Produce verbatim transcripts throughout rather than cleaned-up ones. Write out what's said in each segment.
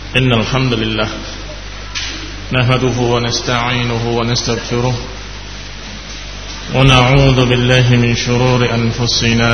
إن الحمد لله نحمده ونستعينه ونستغفره ونعوذ بالله من شرور أنفسنا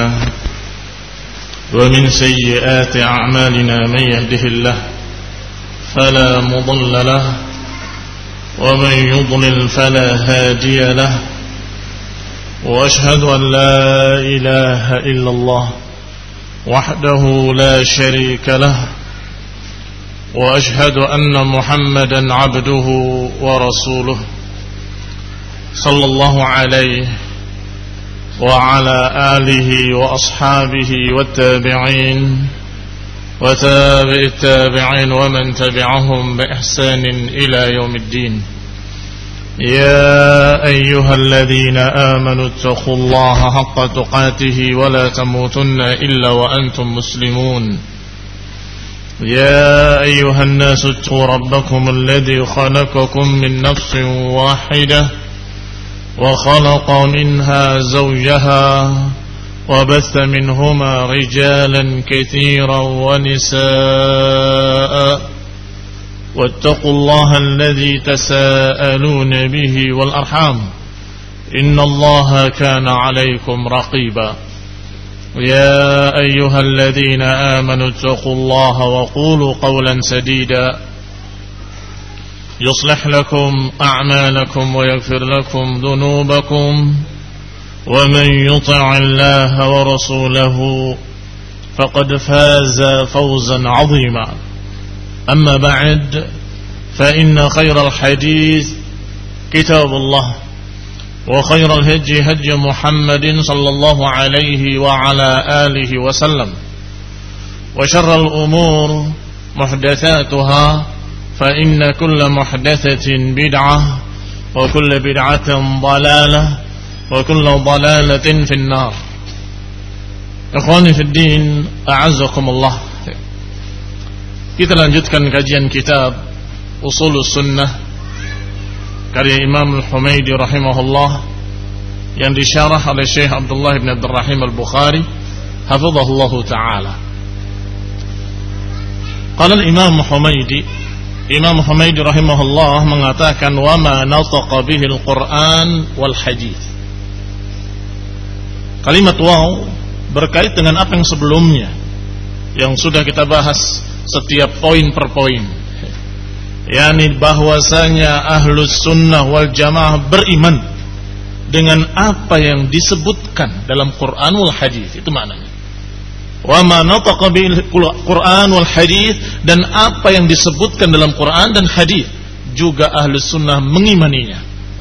ومن سيئات أعمالنا من يهده الله فلا مضل له ومن يضلل فلا هادي له وأشهد أن لا إله إلا الله وحده لا شريك له وأشهد أن محمدا عبده ورسوله صلى الله عليه وعلى آله وأصحابه والتابعين وتابع التابعين ومن تبعهم بإحسان إلى يوم الدين. يا أيها الذين آمنوا اتقوا الله حق تقاته ولا تموتن إلا وأنتم مسلمون. يا أيها الناس اتقوا ربكم الذي خلقكم من نفس واحدة وخلق منها زوجها وبث منهما رجالا كثيرا ونساء واتقوا الله الذي تساءلون به والأرحام إن الله كان عليكم رقيبا. يا أيها الذين آمنوا اتقوا الله وقولوا قولا سديدا يصلح لكم أعمالكم ويغفر لكم ذنوبكم ومن يطع الله ورسوله فقد فاز فوزا عظيما. أما بعد فإن خير الحديث كتاب الله وخير الهدي هدي محمد صلى الله عليه وعلى آله وسلم وشر الأمور محدثاتها فإن كل محدثة بدعة وكل بدعة ضلالة وكل ضلالة في النار. Ikhwani fi din, a'azzakumullah. Kita lanjutkan kajian kitab Ushulus Sunnah karya Imam Al-Humaydi rahimahullah yang disyarah oleh Syekh Abdullah bin Abdul Rahim Al-Bukhari hafizahullahu ta'ala. Qala Imam Humaydi, Imam Humaydi rahimahullah mengatakan wa ma nataqa bihi al-Qur'an wal hadith. Kalimat waw berkait dengan apa yang sebelumnya yang sudah kita bahas setiap poin per poin, yakni bahwasanya ahlus sunnah wal jamaah beriman dengan apa yang disebutkan dalam Quran wal hadis. Itu maknanya wa ma nataqa bil Quran wal hadis, dan apa yang disebutkan dalam Quran dan hadis juga ahlus sunnah mengimaninya,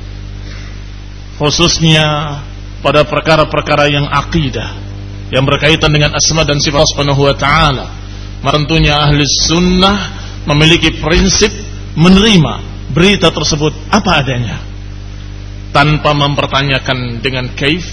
khususnya pada perkara-perkara yang akidah yang berkaitan dengan asma dan sifat Subhanahu wa ta'ala. Tentunya ahli sunnah memiliki prinsip menerima berita tersebut apa adanya, tanpa mempertanyakan dengan kaif,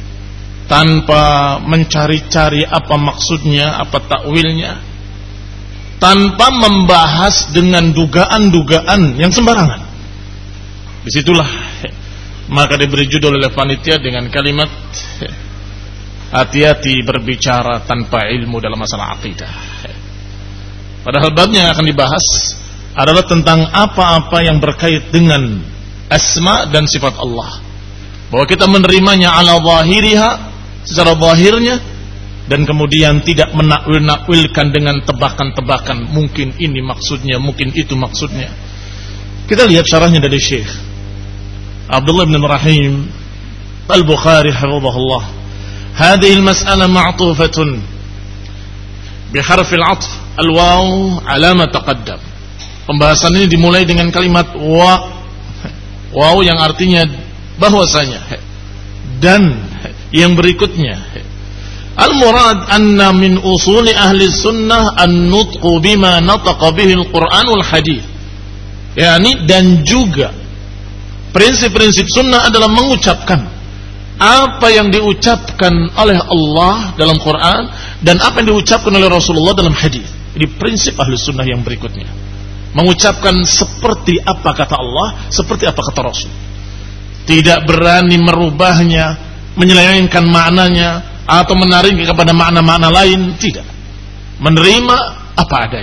tanpa mencari-cari apa maksudnya, apa takwilnya, tanpa membahas dengan dugaan-dugaan yang sembarangan. Disitulah maka diberi judul oleh panitia dengan kalimat hati-hati berbicara tanpa ilmu dalam masalah akidah. Padahal babnya yang akan dibahas adalah tentang apa-apa yang berkait dengan asma dan sifat Allah, bahwa kita menerimanya ala zahiriha, secara zahirnya, dan kemudian tidak menakwil-nakwilkan dengan tebakan-tebakan, mungkin ini maksudnya, mungkin itu maksudnya. Kita lihat syarahnya dari Syekh Abdullah bin Rahim Al-Bukhari hafizahullah. Hadhihi al-mas'alah ma'tufatun biharf al-'athf al-waw ala ma taqaddam. Pembahasan ini dimulai dengan kalimat wa, waw yang artinya bahwasanya, dan yang berikutnya. Al-murad anna min usuli ahli sunnah an-nutqu bima nataqa bihi al-Qur'an wal hadith. Yani, dan juga prinsip-prinsip sunnah adalah mengucapkan apa yang diucapkan oleh Allah dalam Quran dan apa yang diucapkan oleh Rasulullah dalam hadis. Ini prinsip ahli sunnah yang berikutnya, mengucapkan seperti apa kata Allah, seperti apa kata Rasul. Tidak berani merubahnya, menyelewengkan maknanya atau menarik kepada makna-makna lain. Tidak, menerima apa adanya.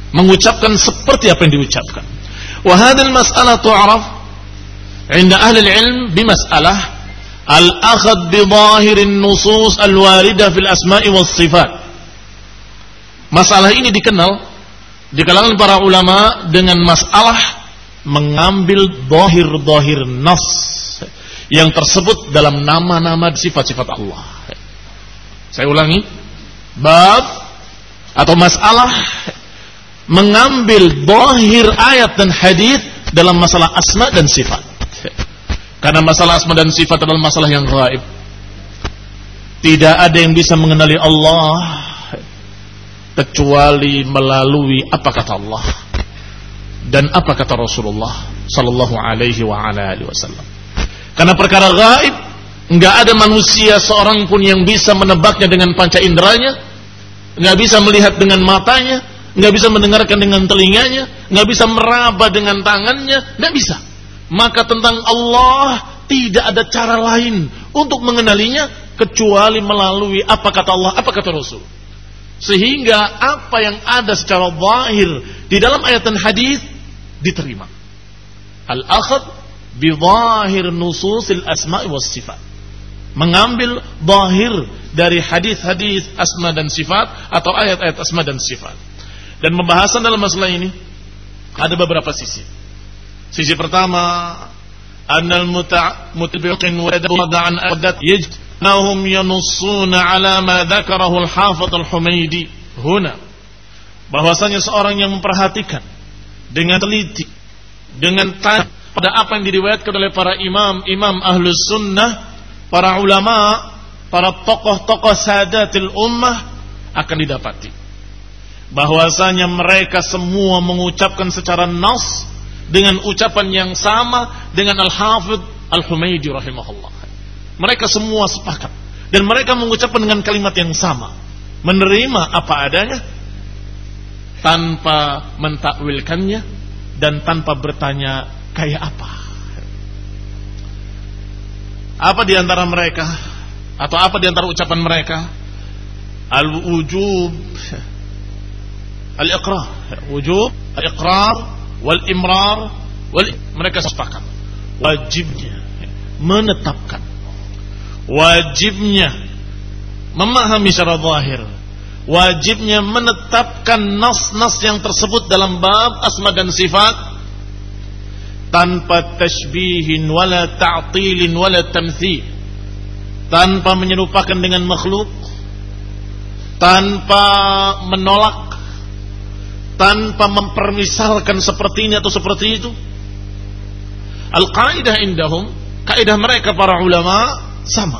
mengucapkan seperti apa yang diucapkan. Wa hadhihi al-mas'alah tu'raf 'inda ahli al-'ilm bimas'alah al-akhadh bi dhahirin nusus al-waridah fil asma'i was sifat. Masalah ini dikenal di kalangan para ulama dengan masalah mengambil dhahir-dhahir nas yang tersebut dalam nama-nama sifat-sifat Allah. Saya ulangi, bab atau masalah mengambil dhahir ayat dan hadis dalam masalah asma dan sifat. Karena masalah asma dan sifat adalah masalah yang gaib. Tidak ada yang bisa mengenali Allah kecuali melalui apa kata Allah dan apa kata Rasulullah sallallahu alaihi wa ala alihi wasallam. Karena perkara gaib, enggak ada manusia seorang pun yang bisa menebaknya dengan panca inderanya, enggak bisa melihat dengan matanya, enggak bisa mendengarkan dengan telinganya, enggak bisa meraba dengan tangannya, enggak bisa. Maka tentang Allah tidak ada cara lain untuk mengenalinya kecuali melalui apa kata Allah, apa kata Rasul. Sehingga apa yang ada secara zahir di dalam ayat dan hadis diterima. Al-akhadh bi zahir nususil asma'i was sifat. Mengambil zahir dari hadis-hadis asma dan sifat atau ayat-ayat asma dan sifat. Dan pembahasan dalam masalah ini ada beberapa sisi. Sisi pertama, annal mutabiqin wa an adat yajnahum yanussuna ala ma dzakarahu al-Hafidz al-Humaidi huna. Bahwasanya seorang yang memperhatikan dengan teliti, dengan tanya pada apa yang diriwayatkan oleh para imam, imam ahlus sunnah, para ulama, para tokoh-tokoh sadatil ummah, akan didapati bahwasanya mereka semua mengucapkan secara nas dengan ucapan yang sama dengan Al-Hafidz Al-Humaidi rahimahullah. Mereka semua sepakat dan mereka mengucapkan dengan kalimat yang sama, menerima apa adanya tanpa mentakwilkannya dan tanpa bertanya kayak apa. Apa di antara mereka atau apa di antara ucapan mereka? Al-wujub al-iqrar, wujub al-iqrar wal imrar wal mereka sepakat wajibnya menetapkan, wajibnya memahami secara zahir, wajibnya menetapkan nas-nas yang tersebut dalam bab asma dan sifat tanpa tashbihin wala ta'tilin wala tamthil, tanpa menyerupakan dengan makhluk, tanpa menolak, tanpa mempermisalkan seperti ini atau seperti itu. Al-qaidah indahum, kaidah mereka para ulama sama.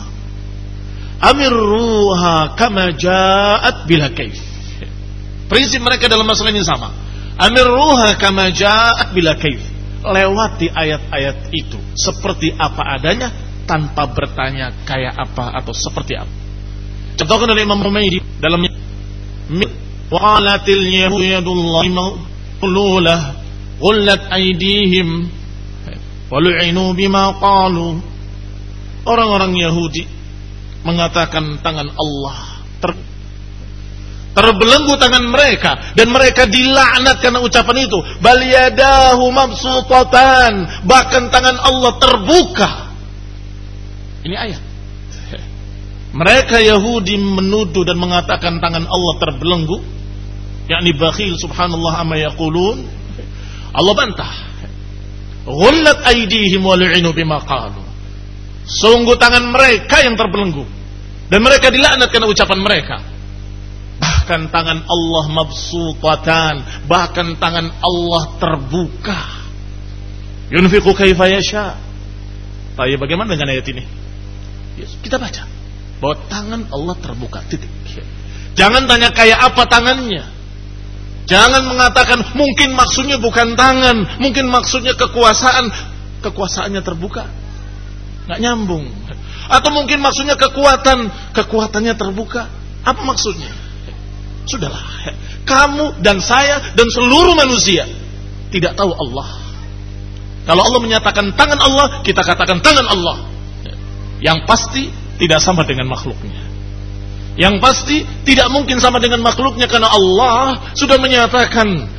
Amirruha kama ja'at bila kaif. Prinsip mereka dalam masalah ini sama. Amirruha kama ja'at bila kaif. Lewati ayat-ayat itu seperti apa adanya tanpa bertanya kayak apa atau seperti apa. Contohkan oleh Imam Humaidi dalam waqalatil yahudullahi maqlulah qullat aydihim walu'inu bima qalu. Orang-orang Yahudi mengatakan tangan Allah ter, terbelenggu tangan mereka dan mereka dilaknat karena ucapan itu. Bal yadahu mabsutatan, bahkan tangan Allah terbuka. Ini ayat. Mereka Yahudi menuduh dan mengatakan tangan Allah terbelenggu, yakni bakhil subhanallah amma yaqulun. Allah bantah. Ghullat aydihim wa lu'inu bima qalu. Sungguh tangan mereka yang terbelenggu dan mereka dilaknat karena ucapan mereka. Bahkan tangan Allah mabsutatan, bahkan tangan Allah terbuka. Yunfiqu kaifa yasha. Tapi bagaimana dengan ayat ini? Yes, kita baca bahwa tangan Allah terbuka, titik. Jangan tanya kayak apa tangannya. Jangan mengatakan mungkin maksudnya bukan tangan, mungkin maksudnya kekuasaan. Kekuasaannya terbuka, nggak nyambung. Atau mungkin maksudnya kekuatan, kekuatannya terbuka. Apa maksudnya? Sudahlah, kamu dan saya dan seluruh manusia tidak tahu Allah. Kalau Allah menyatakan tangan Allah, kita katakan tangan Allah. Yang pasti tidak sama dengan makhluknya. Yang pasti tidak mungkin sama dengan makhluknya, karena Allah sudah menyatakan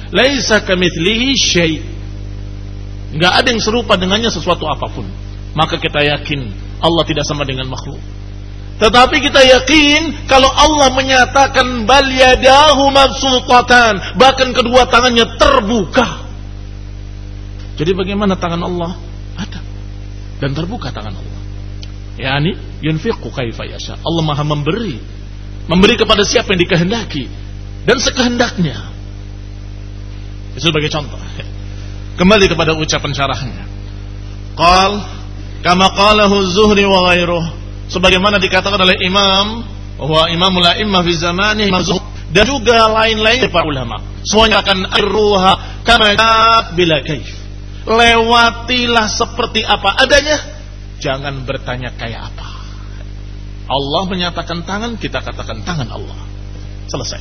laisa kamitslihi syai'. Enggak ada yang serupa dengannya sesuatu apapun. Maka kita yakin Allah tidak sama dengan makhluk. Tetapi kita yakin kalau Allah menyatakan bal yadahu mabsutatan, bahkan kedua tangannya terbuka. Jadi bagaimana tangan Allah? Ada dan terbuka tangan Allah. Yani yunfiqu kaifa yasha. Allah Maha memberi, memberi kepada siapa yang dikehendaki dan sekehendaknya. Itu sebagai contoh. Kembali kepada ucapan syarahnya. Qal kama qalahu az-Zuhri wa ghairuhu, sebagaimana dikatakan oleh Imam bahwa Imamul A'immah fi zamanihi dan juga lain-lain para ulama, semuanya akan arruha kama bila kaif. Lewatilah seperti apa adanya, jangan bertanya kayak apa. Allah menyatakan tangan, kita katakan tangan Allah. Selesai.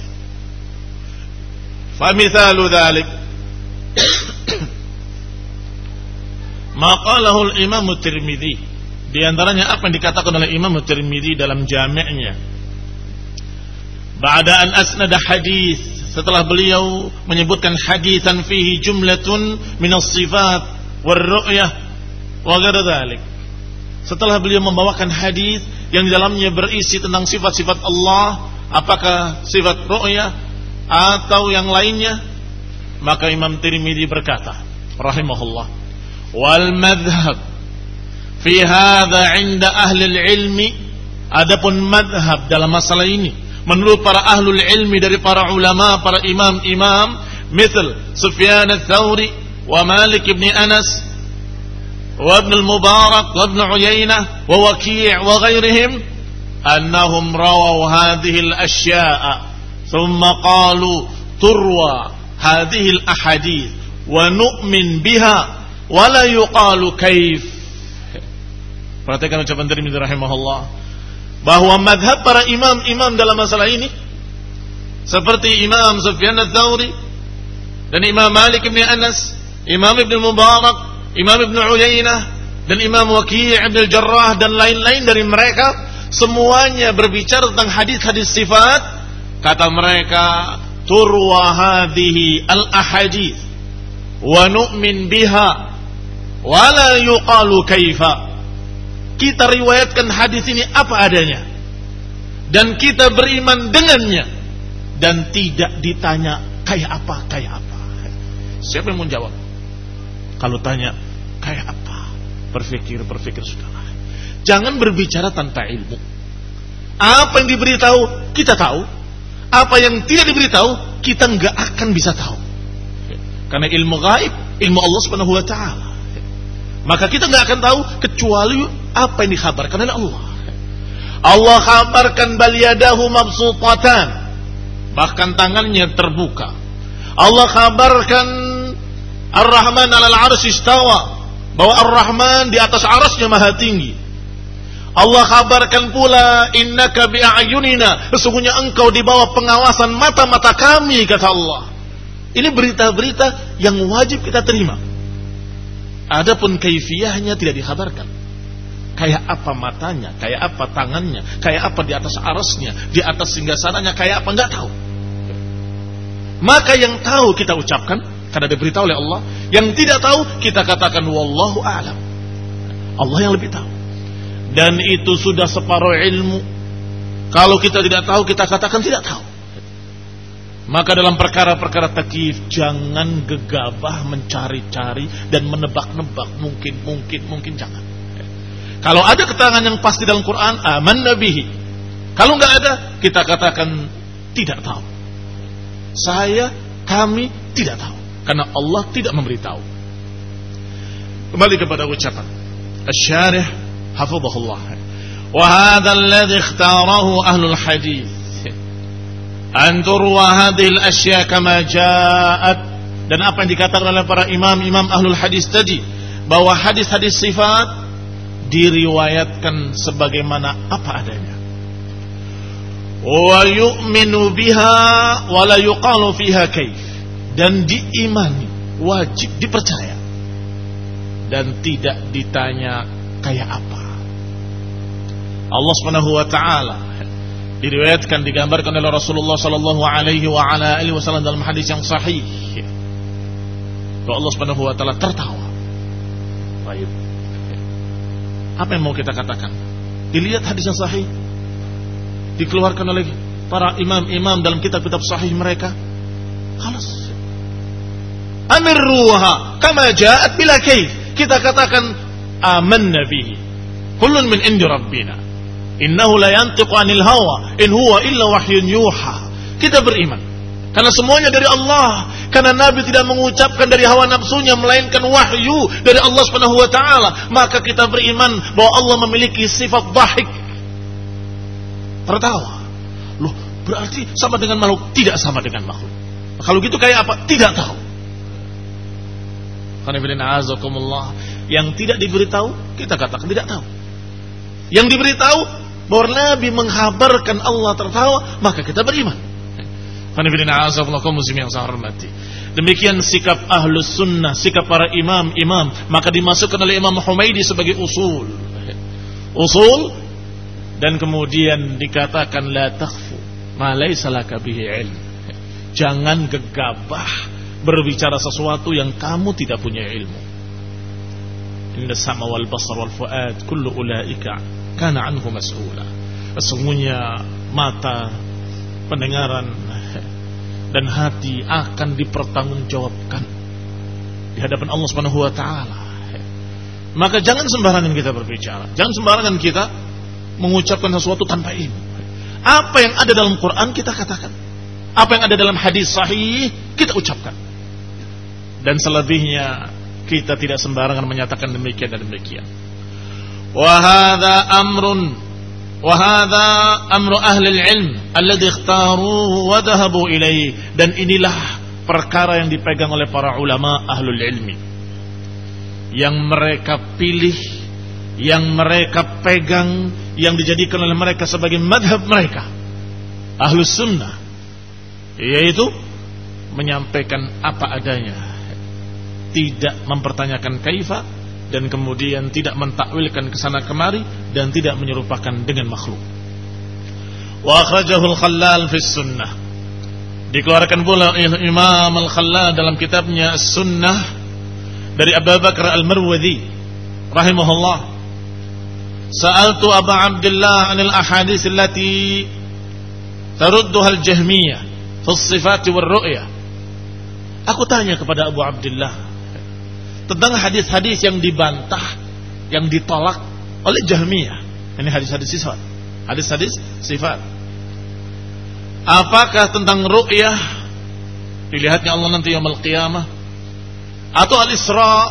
Fa mithalu dzalik ma qalahu al-Imam at-Tirmidzi, di antaranya apa yang dikatakan oleh Imam at-Tirmidzi dalam jami'nya. Ba'da an asnada hadis, setelah beliau menyebutkan hadisan fihi jumlatun minas sifat war ru'yah wa ghairu dzalik. Setelah beliau membawakan hadis yang di dalamnya berisi tentang sifat-sifat Allah, apakah sifat ru'yah atau yang lainnya, maka Imam Tirmidzi berkata rahimahullah, wal madhhab fi hadha 'inda ahli al-ilmi, adapun madhab dalam masalah ini menurut para ahlul ilmi dari para ulama, para imam-imam, misal Sufyan ats-Tsauri wa Malik ibn Anas wa Ibn al-Mubarak wa Ibn Uyainah wa Waki' wa ghairihim, annahum rawaw hadhihi al-ashya'a thumma qalu turwa hadhihi al-ahadith wa nu'min biha wa la yuqalu kaif. Perhatikan ucapan Tirmidzi rahimahullah, bahwa madhab para imam-imam dalam masalah ini seperti Imam Sufyan ats-Tsauri dan Imam Malik bin Anas, Imam Ibn Mubarak, Imam Ibn Uyainah dan Imam Waki' Ibn al-Jarrah dan lain-lain dari mereka, semuanya berbicara tentang hadis-hadis sifat. Kata mereka, turwa hadhihi al-ahadith wa nu'min biha wa la yuqalu kaifa. Kita riwayatkan hadis ini apa adanya dan kita beriman dengannya dan tidak ditanya kayak apa, kayak apa. Siapa yang mau jawab? Kalau tanya kayak apa, berpikir, berpikir sudahlah. Jangan berbicara tanpa ilmu. Apa yang diberitahu kita tahu, apa yang tidak diberitahu kita nggak akan bisa tahu. Karena ilmu gaib, ilmu Allah Subhanahu wa taala. Maka kita nggak akan tahu kecuali apa yang dikhabarkan oleh Allah. Allah kabarkan bal yadahu mabsutatan, bahkan tangannya terbuka. Allah kabarkan Ar-Rahman 'alal 'arsy istawa, bahwa Ar-Rahman di atas arasnya maha tinggi. Allah kabarkan pula innaka bi'ayunina, sesungguhnya engkau di bawah pengawasan mata-mata kami, kata Allah. Ini berita-berita yang wajib kita terima. Adapun kaifiyahnya tidak dikhabarkan. Kayak apa matanya, kayak apa tangannya, kayak apa di atas arasnya, di atas singgasananya, kayak apa enggak tahu. Maka yang tahu kita ucapkan karena diberitahu oleh Allah, yang tidak tahu kita katakan wallahu a'lam. Allah yang lebih tahu. Dan itu sudah separuh ilmu. Kalau kita tidak tahu kita katakan tidak tahu. Maka dalam perkara-perkara takyif jangan gegabah mencari-cari dan menebak-nebak, mungkin, mungkin, mungkin jangan. Kalau ada keterangan yang pasti dalam Quran, amanna bihi. Kalau enggak ada, kita katakan tidak tahu. Saya, kami tidak tahu, karena Allah tidak memberitahu. Kembali kepada ucapan Asy-Syarih hafizahullah. Wa hadha alladhi ikhtarahu ahlul hadis. An turwa hadhil asya kama ja'at, dan apa yang dikatakan oleh para imam-imam ahlul hadis tadi, bahwa hadis-hadis sifat diriwayatkan sebagaimana apa adanya. Wa yu'minu biha wa la yuqalu fiha kaif, dan diimani, wajib dipercaya dan tidak ditanya kayak apa. Allah Subhanahu wa taala diriwayatkan, digambarkan oleh Rasulullah sallallahu alaihi wa ala alihi wasallam dalam hadis yang sahih bahwa Allah Subhanahu wa taala tertawa. Baik. Apa yang mau kita katakan? Dilihat hadis yang sahih dikeluarkan oleh para imam-imam dalam kitab-kitab sahih mereka. Khalas. Amirruha kama ja'at bila kaif. Kita katakan amanna bihi. Kullun min indi rabbina. Innahu la yantiqu 'anil hawa in huwa illa wahyun yuha. Kita beriman karena semuanya dari Allah, karena Nabi tidak mengucapkan dari hawa nafsunya melainkan wahyu dari Allah Subhanahu wa taala. Maka kita beriman bahwa Allah memiliki sifat dhahik, tertawa. Loh, berarti sama dengan makhluk? Tidak sama dengan makhluk. Kalau gitu kayak apa? Tidak tahu. Yang tidak diberitahu kita katakan tidak tahu. Yang diberitahu bahwa Nabi menghabarkan Allah tertawa, maka kita beriman. Demikian sikap ahlus sunnah, sikap para imam-imam. Maka dimasukkan oleh Imam Humaidi sebagai usul. Usul. Dan kemudian dikatakan la takhfu ma laysa laka bihi ilm. Jangan gegabah berbicara sesuatu yang kamu tidak punya ilmu. Inna sama wal basar wal fuad kullu ulaika kana anhu mas'ula. Sesungguhnya mata, pendengaran dan hati akan dipertanggungjawabkan di hadapan Allah Subhanahu wa taala. Maka jangan sembarangan kita berbicara, jangan sembarangan kita mengucapkan sesuatu tanpa ilmu. Apa yang ada dalam Quran kita katakan, apa yang ada dalam hadis sahih kita ucapkan. Dan selebihnya kita tidak sembarangan menyatakan demikian dan demikian. Wa hadza amrun وهذا أمر أهل العلم الذي اختاروه وذهبوا إليه. Dan inilah perkara yang dipegang oleh para ulama ahlul ilmi, yang mereka pilih, yang mereka pegang, yang dijadikan oleh mereka sebagai madhab mereka ahlus sunnah, yaitu menyampaikan apa adanya, tidak mempertanyakan kaifa, dan kemudian tidak mentakwilkan kesana kemari, dan tidak menyerupakan dengan makhluk. Wa akhrajahu al-Khallal fi sunnah. Dikeluarkan pula Imam al-Khallal dalam kitabnya As-Sunnah dari Abu Bakar al-Marwazi rahimahullah. Sa'altu Abu Abdullah 'anil ahadits allati tarudduha al-Jahmiyah fi as-sifat war-ru'yah. Aku tanya kepada Abu Abdullah tentang hadis-hadis yang dibantah, yang ditolak oleh Jahmiyah. Ini hadis-hadis sifat. Hadis-hadis sifat. Apakah tentang ru'yah, dilihatnya Allah nanti yaumul qiyamah, atau al-Isra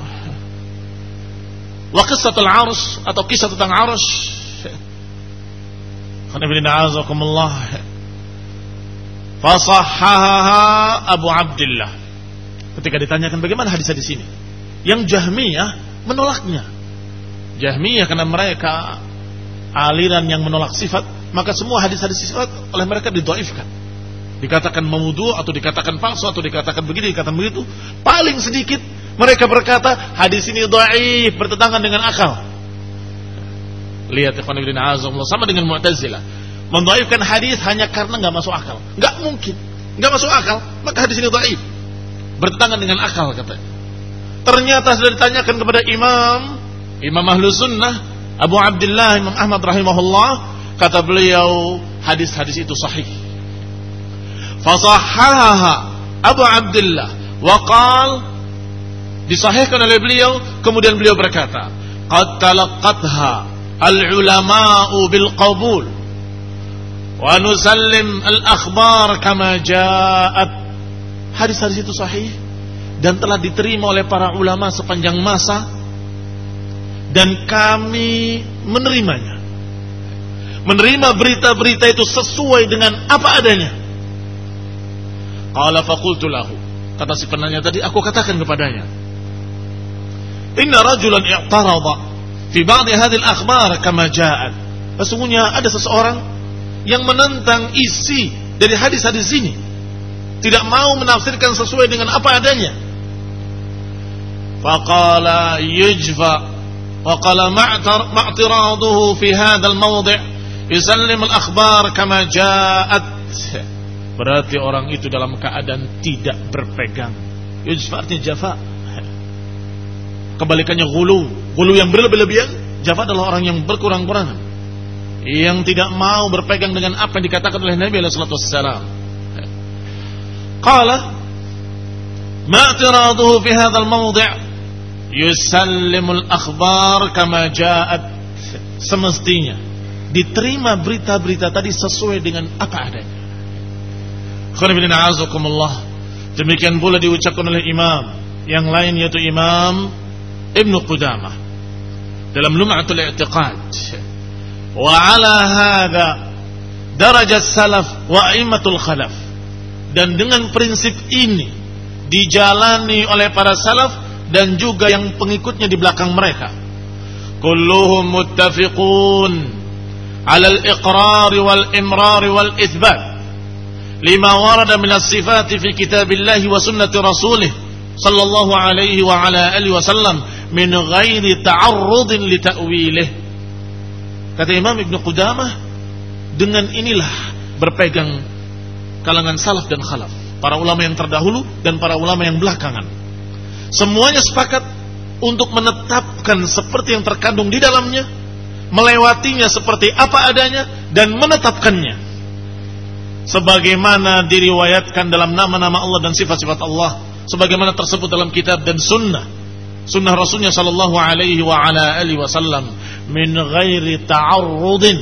wa qissatul 'arsy, atau kisah tentang 'arsy. Khonibina azakumullah. Fasahhaha Abu Abdullah. Ketika ditanyakan bagaimana hadis-hadis ini, yang Jahmiyah menolaknya. Jahmiyah karena mereka aliran yang menolak sifat, maka semua hadis-hadis sifat oleh mereka didhaifkan. Dikatakan mawdu' atau dikatakan palsu atau dikatakan begini, dikatakan begitu. Paling sedikit mereka berkata hadis ini dhaif, bertentangan dengan akal. Lihat ikhwan fillah azza sama dengan Mu'tazilah. Mendhaifkan hadis hanya karena enggak masuk akal. Enggak mungkin. Enggak masuk akal, maka hadis ini dhaif. Bertentangan dengan akal katanya. Ternyata sudah ditanyakan kepada imam Imam Ahlus Sunnah Abu Abdullah Imam Ahmad rahimahullah, kata beliau hadis-hadis itu sahih. Fasahhaha Abu Abdullah wa qal, disahihkan oleh beliau, kemudian beliau berkata, qad talaqqatha al-ulama'u bil qabul wa nusallim al-akhbar kama ja'at. Hadis-hadis itu sahih dan telah diterima oleh para ulama sepanjang masa, dan kami menerimanya, menerima berita-berita itu sesuai dengan apa adanya. Qala faqultu lahu, kata si penanya tadi, aku katakan kepadanya, inna rajulan i'tarada fi ba'd hadhihi al-akhbar kama ja'at. Sesungguhnya ada seseorang yang menentang isi dari hadis-hadis ini, tidak mau menafsirkan sesuai dengan apa adanya. Faqala yujfa wa qala ma'tiraduhu fi hadzal mawdi' yusallim al-akhbar kama ja'at. Berarti orang itu dalam keadaan tidak berpegang Yujfa artinya jafa. Kebalikannya ghulu. Ghulu yang berlebih-lebihan, jafa adalah orang yang berkurang-kurangan, yang tidak mau berpegang dengan apa yang dikatakan oleh Nabi alaihi salatu wassalam. Qala ma i'tiraduhu fi hadzal mawdi' yusallimul akhbar kama ja'at. Semestinya diterima berita-berita tadi sesuai dengan apa adanya. Khairuddin a'azakumullah. Demikian pula diucapkan oleh imam yang lain, yaitu Imam Ibnu Qudamah dalam Lum'atul I'tiqad. Wa 'ala hadza darajat salaf wa a'immatul khalaf. Dan dengan prinsip ini dijalani oleh para salaf dan juga yang pengikutnya di belakang mereka. Kulluhum muttafiqun 'ala al-iqrar wal imrar wal itsbat lima warada min as-sifat fi kitabillah wa sunnati rasulih sallallahu alaihi wa ala alihi wasallam min ghairi ta'arrudin li ta'wilih. Kata Imam Ibnu Qudamah, dengan inilah berpegang kalangan salaf dan khalaf, para ulama yang terdahulu dan para ulama yang belakangan. Semuanya sepakat untuk menetapkan seperti yang terkandung di dalamnya, melewatinya seperti apa adanya, dan menetapkannya sebagaimana diriwayatkan dalam nama-nama Allah dan sifat-sifat Allah, sebagaimana tersebut dalam kitab dan sunnah sunnah Rasulnya sallallahu alaihi wa ala alihi wasallam, min ghairi ta'arrudin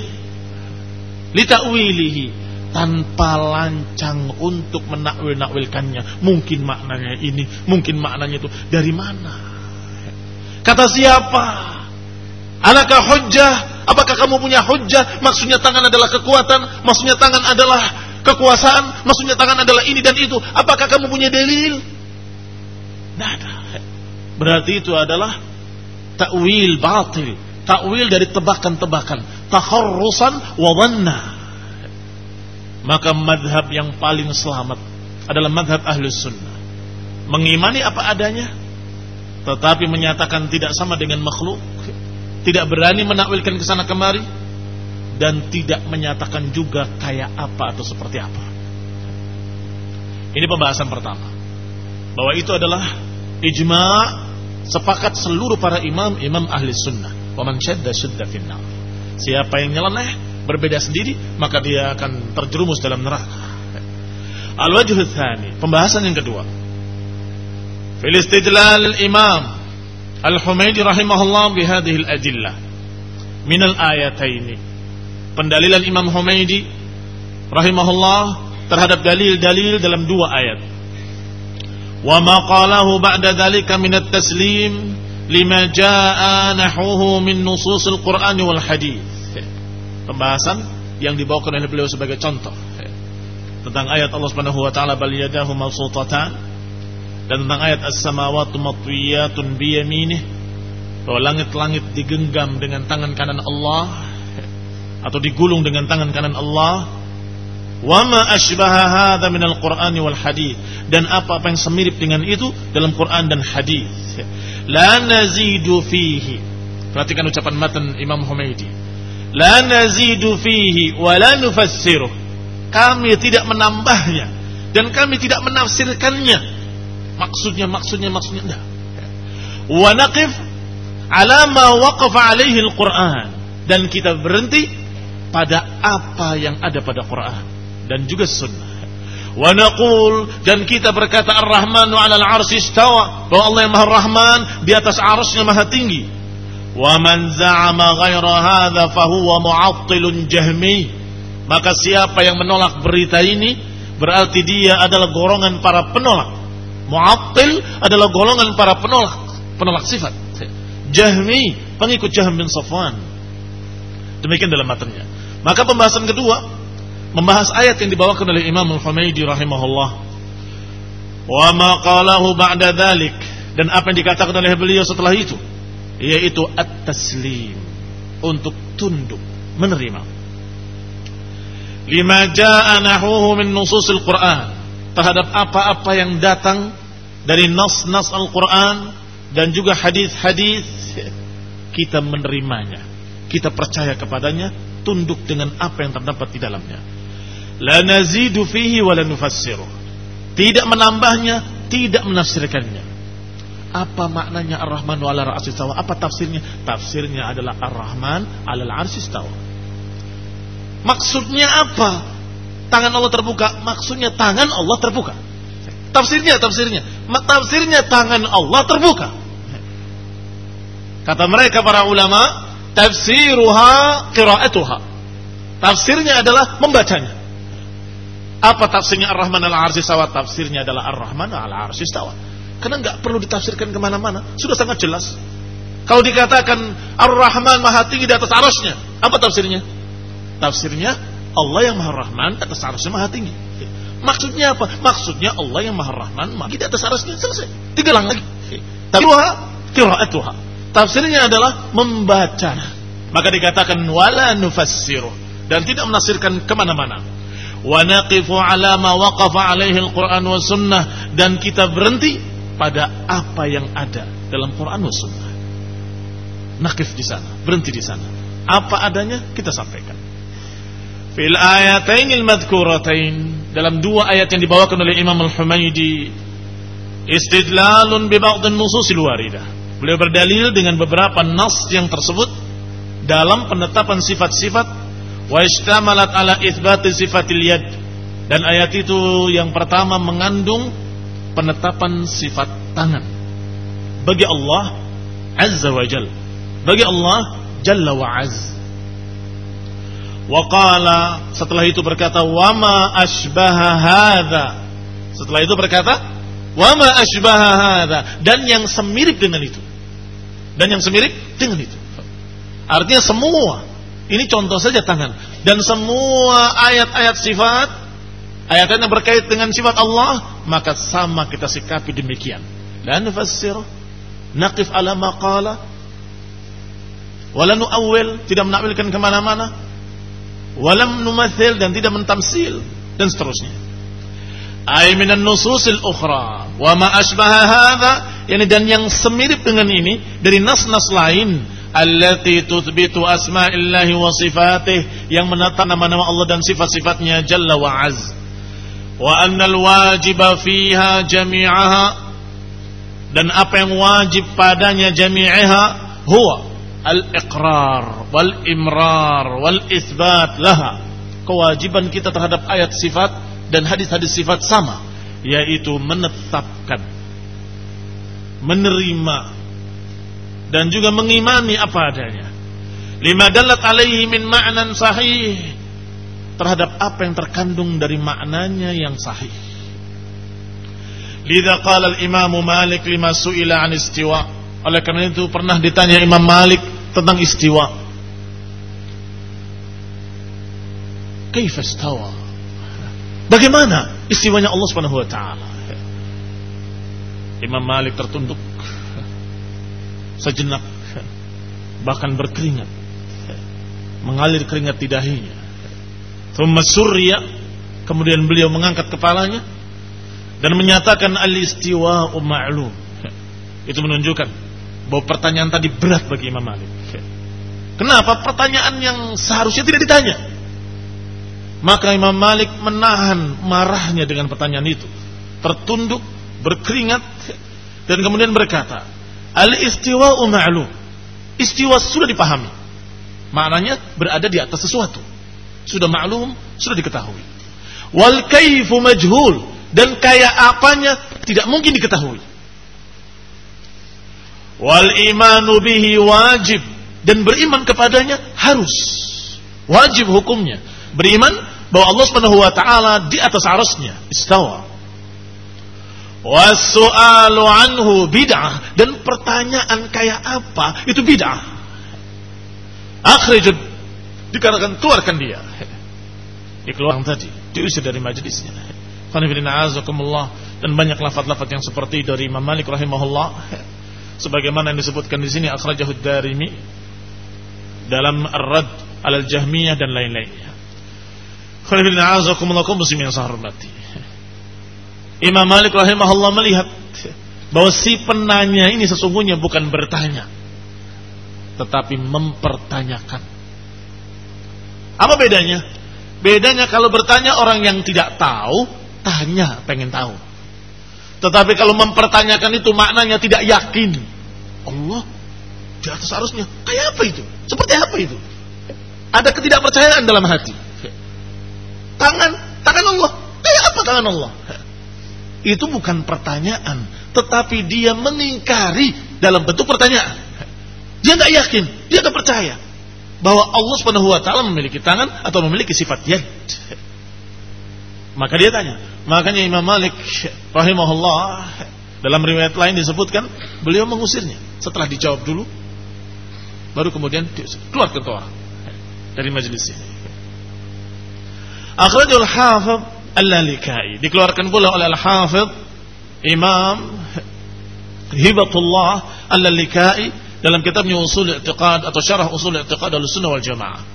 li ta'wilihi, tanpa lancang untuk menakwil-nakwilkannya. Mungkin maknanya ini, mungkin maknanya itu. Dari mana? Kata siapa? Adakah hujjah? Apakah kamu punya hujjah? Maksudnya tangan adalah kekuatan, maksudnya tangan adalah kekuasaan, maksudnya tangan adalah ini dan itu. Apakah kamu punya dalil? Tidak ada. Berarti itu adalah ta'wil batil, ta'wil dari tebakan-tebakan, takharrusan wa dhanna. Maka madhab yang paling selamat adalah madhab Ahlus Sunnah, mengimani apa adanya, tetapi menyatakan tidak sama dengan makhluk, tidak berani menakwilkan kesana kemari, dan tidak menyatakan juga kayak apa atau seperti apa. Ini pembahasan pertama, bahwa itu adalah ijma', sepakat seluruh para imam imam ahli sunnah. Wa man syadda syadda finnar. Siapa yang nyeleneh, berbeda sendiri, maka dia akan terjerumus dalam neraka. Al-wajhul tsani, pembahasan yang kedua, fil istidlal al-imam Al-Humaydi rahimahullah bihadhihi al-adillah min al-ayataini. Pendalilan Imam Humaydi rahimahullah terhadap dalil-dalil dalam dua ayat. Wa ma qalahu ba'da dhalika min at-taslim lima jaa'a nahuhu min nusus al-Qur'an wal hadits. Pembahasan yang dibawakan oleh beliau sebagai contoh tentang ayat Allah Subhanahu wa taala bal yadahu mabsutatan, dan tentang ayat as-samawati matwiyatun bi yaminih, bahwa langit-langit digenggam dengan tangan kanan Allah atau digulung dengan tangan kanan Allah. Wa ma asbaha hadza min al-Qur'ani wal hadits, dan apa-apa yang semirip dengan itu dalam Quran dan hadis. La nazidu fihi, perhatikan ucapan matan Imam Humaydi, la nazidu fihi wa la nufassiruh, kami tidak menambahnya dan kami tidak menafsirkannya. Maksudnya, maksudnya, maksudnya enggak. Wa naqif ala ma waqafa alaihi al-Qur'an, dan kita berhenti pada apa yang ada pada Quran dan juga sunnah. Wa naqul, dan kita berkata ar-Rahmanu 'alal 'arsy istawa, bahwa Allah yang Maha Rahman di atas 'arsy-Nya Maha tinggi. Wa man za'ama ghaira hadza fa huwa mu'attilun jahmi, maka siapa yang menolak berita ini berarti dia adalah golongan para penolak. Mu'attil adalah golongan para penolak, penolak sifat. Jahmi, pengikut Jahm bin Safwan. Demikian dalam matanya. Maka pembahasan kedua membahas ayat yang dibawakan oleh Imam Al-Humaydi rahimahullah. Wa ma qalahu ba'da dzalik, dan apa yang dikatakan oleh beliau setelah itu, yaitu at-taslim, untuk tunduk, menerima. Lima jaa'a nahuhu min nususil Qur'an, terhadap apa-apa yang datang dari nas-nas Al-Quran dan juga hadis-hadis, kita menerimanya, kita percaya kepadanya, tunduk dengan apa yang terdapat di dalamnya. La nazidu fihi wa la nufassiruh, tidak menambahnya, tidak menafsirkannya. Apa maknanya Ar-Rahman 'alal 'arsy istawa? Apa tafsirnya? Tafsirnya adalah Ar-Rahman 'alal 'arsy istawa. Maksudnya apa? Tangan Allah terbuka, maksudnya tangan Allah terbuka. Tafsirnya, tafsirnya. Tafsirnya tangan Allah terbuka. Kata mereka para ulama, tafsiruha qira'atuha. Tafsirnya adalah membacanya. Apa tafsirnya Ar-Rahman 'alal 'arsy istawa? Tafsirnya adalah Ar-Rahman 'alal 'arsy istawa. Karena enggak perlu ditafsirkan kemana-mana, sudah sangat jelas. Kalau dikatakan Ar-Rahman maha tinggi di atas arasnya, apa tafsirnya? Tafsirnya Allah yang maha Rahman atas arasnya maha tinggi. Maksudnya apa? Maksudnya Allah yang maha Rahman maha tinggi di atas arasnya. Selesai. Tiga lang lagi. Tafsirnya qira'atuha. Tafsirnya adalah membaca. Maka dikatakan wala nufassiru, dan tidak menafsirkan kemana-mana. Wa naqifu ala ma waqafa alaihi al-Quran wa sunnah, dan kita berhenti pada apa yang ada dalam Quran wa sunnah. Naqif di sana, berhenti di sana. Apa adanya kita sampaikan. Fil ayatainil madhkuratain, dalam dua ayat yang dibawakan oleh Imam Al-Humaidi, istidlalun bi ba'd an-nususil waridah. Beliau berdalil dengan beberapa nas yang tersebut dalam penetapan sifat-sifat, wa istamalat ala itsbati sifatil yad, dan ayat itu yang pertama mengandung penetapan sifat tangan bagi Allah Azza wa Jalla, bagi Allah Jalla wa Azza. Wa qala, setelah itu berkata, wa ma asbaha hadza. Setelah itu berkata, wa ma asbaha hadza, dan yang semirip dengan itu. Dan yang semirip dengan itu. Artinya semua, ini contoh saja tangan, dan semua ayat-ayat sifat, ayat yang berkait dengan sifat Allah, maka sama kita sikapi demikian. La nufassir, naqif ala ma qala, wala nu'awwil, tidak menakwilkan kemana-mana, walam numathil, dan tidak mentamsil, dan seterusnya. Ay minan nususil ukhra wa ma asbaha hadza, yani dan yang semirip dengan ini dari nas-nas lain, allati tuthbitu asma'illahi wa sifatih, yang menata nama-nama Allah dan sifat-sifatnya Jalla wa Az. Wa annal wajiba fiha jami'aha, dan apa yang wajib padanya jami'aha huwa al-iqrar wal-imrar wal-itsbat laha. Kewajiban kita terhadap ayat sifat dan hadis-hadis sifat sama, yaitu menetapkan, menerima, dan juga mengimani apa adanya. Lima dalat alaihi min ma'nan sahih, terhadap apa yang terkandung dari maknanya yang sahih. Lidza qala al-Imam Malik lima su'ila an istiwa. Oleh karena itu pernah ditanya Imam Malik tentang istiwa. Kaifa istawa? Bagaimana istiwanya Allah Subhanahu wa taala? Imam Malik tertunduk sejenak, bahkan berkeringat, mengalir keringat di dahinya. Thumma surriya, kemudian beliau mengangkat kepalanya dan menyatakan al-istiwa'u ma'lum. Itu menunjukkan bahwa pertanyaan tadi berat bagi Imam Malik. Kenapa? Pertanyaan yang seharusnya tidak ditanya. Maka Imam Malik menahan marahnya dengan pertanyaan itu, tertunduk, berkeringat, dan kemudian berkata, al-istiwa'u ma'lum. Istiwa sudah dipahami, maknanya berada di atas sesuatu, sudah ma'lum, sudah diketahui. Wal kaifu majhul, dan kayak apanya tidak mungkin diketahui. Wal imanu bihi wajib, dan beriman kepadanya harus wajib hukumnya. Beriman bahwa Allah Subhanahu wa taala di atas arasnya istawa. Was-su'alu anhu bid'ah, dan pertanyaan kayak apa itu bid'ah. Akhrijud, dikatakan keluarkan dia. Dikeluarkan tadi, diusir dari majelisnya. Qanifidina azakumullah, dan banyak lafaz-lafaz yang seperti dari Imam Malik rahimahullah, sebagaimana yang disebutkan di sini akhrajahu ad-Darimi dalam Ar-Radd 'alal Jahmiyah dan lain-lainnya. Qanifidina azakumullah kaum muslimin yang saya hormati. Imam Malik rahimahullah melihat bahwa si penanya ini sesungguhnya bukan bertanya, tetapi mempertanyakan. Apa bedanya? Bedanya kalau bertanya orang yang tidak tahu, tanya pengen tahu. Tetapi kalau mempertanyakan itu maknanya tidak yakin. Allah di atas arusnya. Kayak apa itu? Seperti apa itu? Ada ketidakpercayaan dalam hati. Tangan, tangan Allah. Kayak apa tangan Allah? Itu bukan pertanyaan, tetapi dia mengingkari dalam bentuk pertanyaan. Dia nggak yakin, dia nggak percaya bahwa Allah Subhanahu wa taala memiliki tangan atau memiliki sifat yad. Maka dia tanya. Makanya Imam Malik rahimahullah dalam riwayat lain disebutkan beliau mengusirnya. Setelah dijawab dulu, baru kemudian keluar ke toa dari majelis ini. Akhrajul Hafidz Al-Lalikai, dikeluarkan pula oleh Al-Hafidz Imam Hibatullah Al-Lalikai dalam kitabnya Ushul I'tiqad atau Syarah Ushul I'tiqad Ahlussunnah wal Jamaah.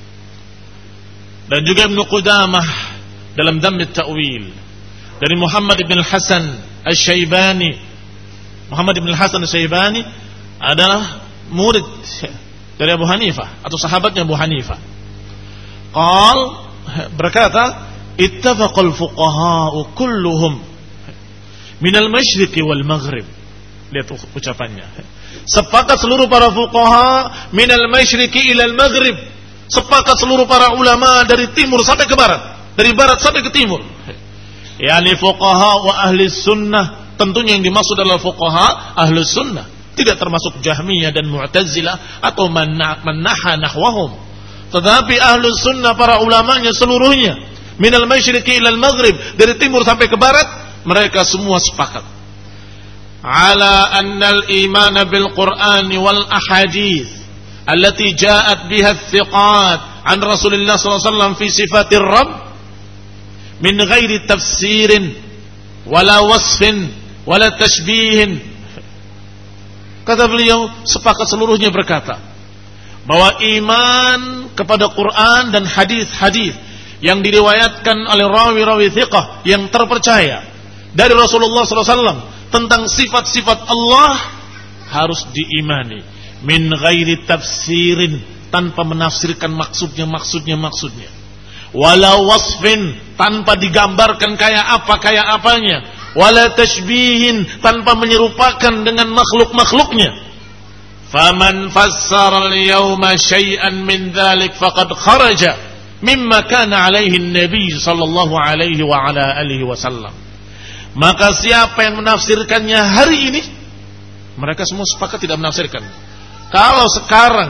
Dan juga Ibnu Qudamah dalam Dhamm at-Ta'wil dari Muhammad ibn Hasan Asy-Syaibani. Muhammad ibn Hasan Asy-Syaibani adalah murid dari Abu Hanifah atau sahabatnya Abu Hanifah. Qal berkata, ittafaqal fuqaha'u kulluhum minal masyriqi wal maghrib. Lihat ucapannya. Sepakat seluruh para fuqaha minal masyriqi ilal maghrib. Sepakat seluruh para ulama dari timur sampai ke barat, dari barat sampai ke timur. Yani fuqaha wa ahli sunnah. Tentunya yang dimaksud adalah fuqaha ahli sunnah, tidak termasuk Jahmiyah dan Mu'tazilah atau mannaha nahwahum. Tetapi ahli sunnah para ulamanya seluruhnya minal masyriqi ilal maghrib, dari timur sampai ke barat, mereka semua sepakat ala annal iman bil Qur'an wal ahadith allati ja'at biha thiqat an Rasulillah sallallahu alaihi wasallam fi sifatir Rabb min ghairi tafsirin wala wasfin wala tashbihin. Kata beliau, sepakat seluruhnya berkata bahwa iman kepada Quran dan hadis-hadis yang diriwayatkan oleh rawi-rawi thiqah yang terpercaya dari Rasulullah sallallahu alaihi wasallam tentang sifat-sifat Allah harus diimani min ghairi tafsirin, tanpa menafsirkan maksudnya maksudnya maksudnya wala wasfin, tanpa digambarkan kayak apa kayak apanya, wala tashbihin, tanpa menyerupakan dengan makhluk-makhluknya. Faman fassara al-yawma syai'an min dhalik faqad kharaja mimma kana alaihi Nabi sallallahu alaihi wa ala alihi wasallam. Maka siapa yang menafsirkannya hari ini, mereka semua sepakat tidak menafsirkan. Kalau sekarang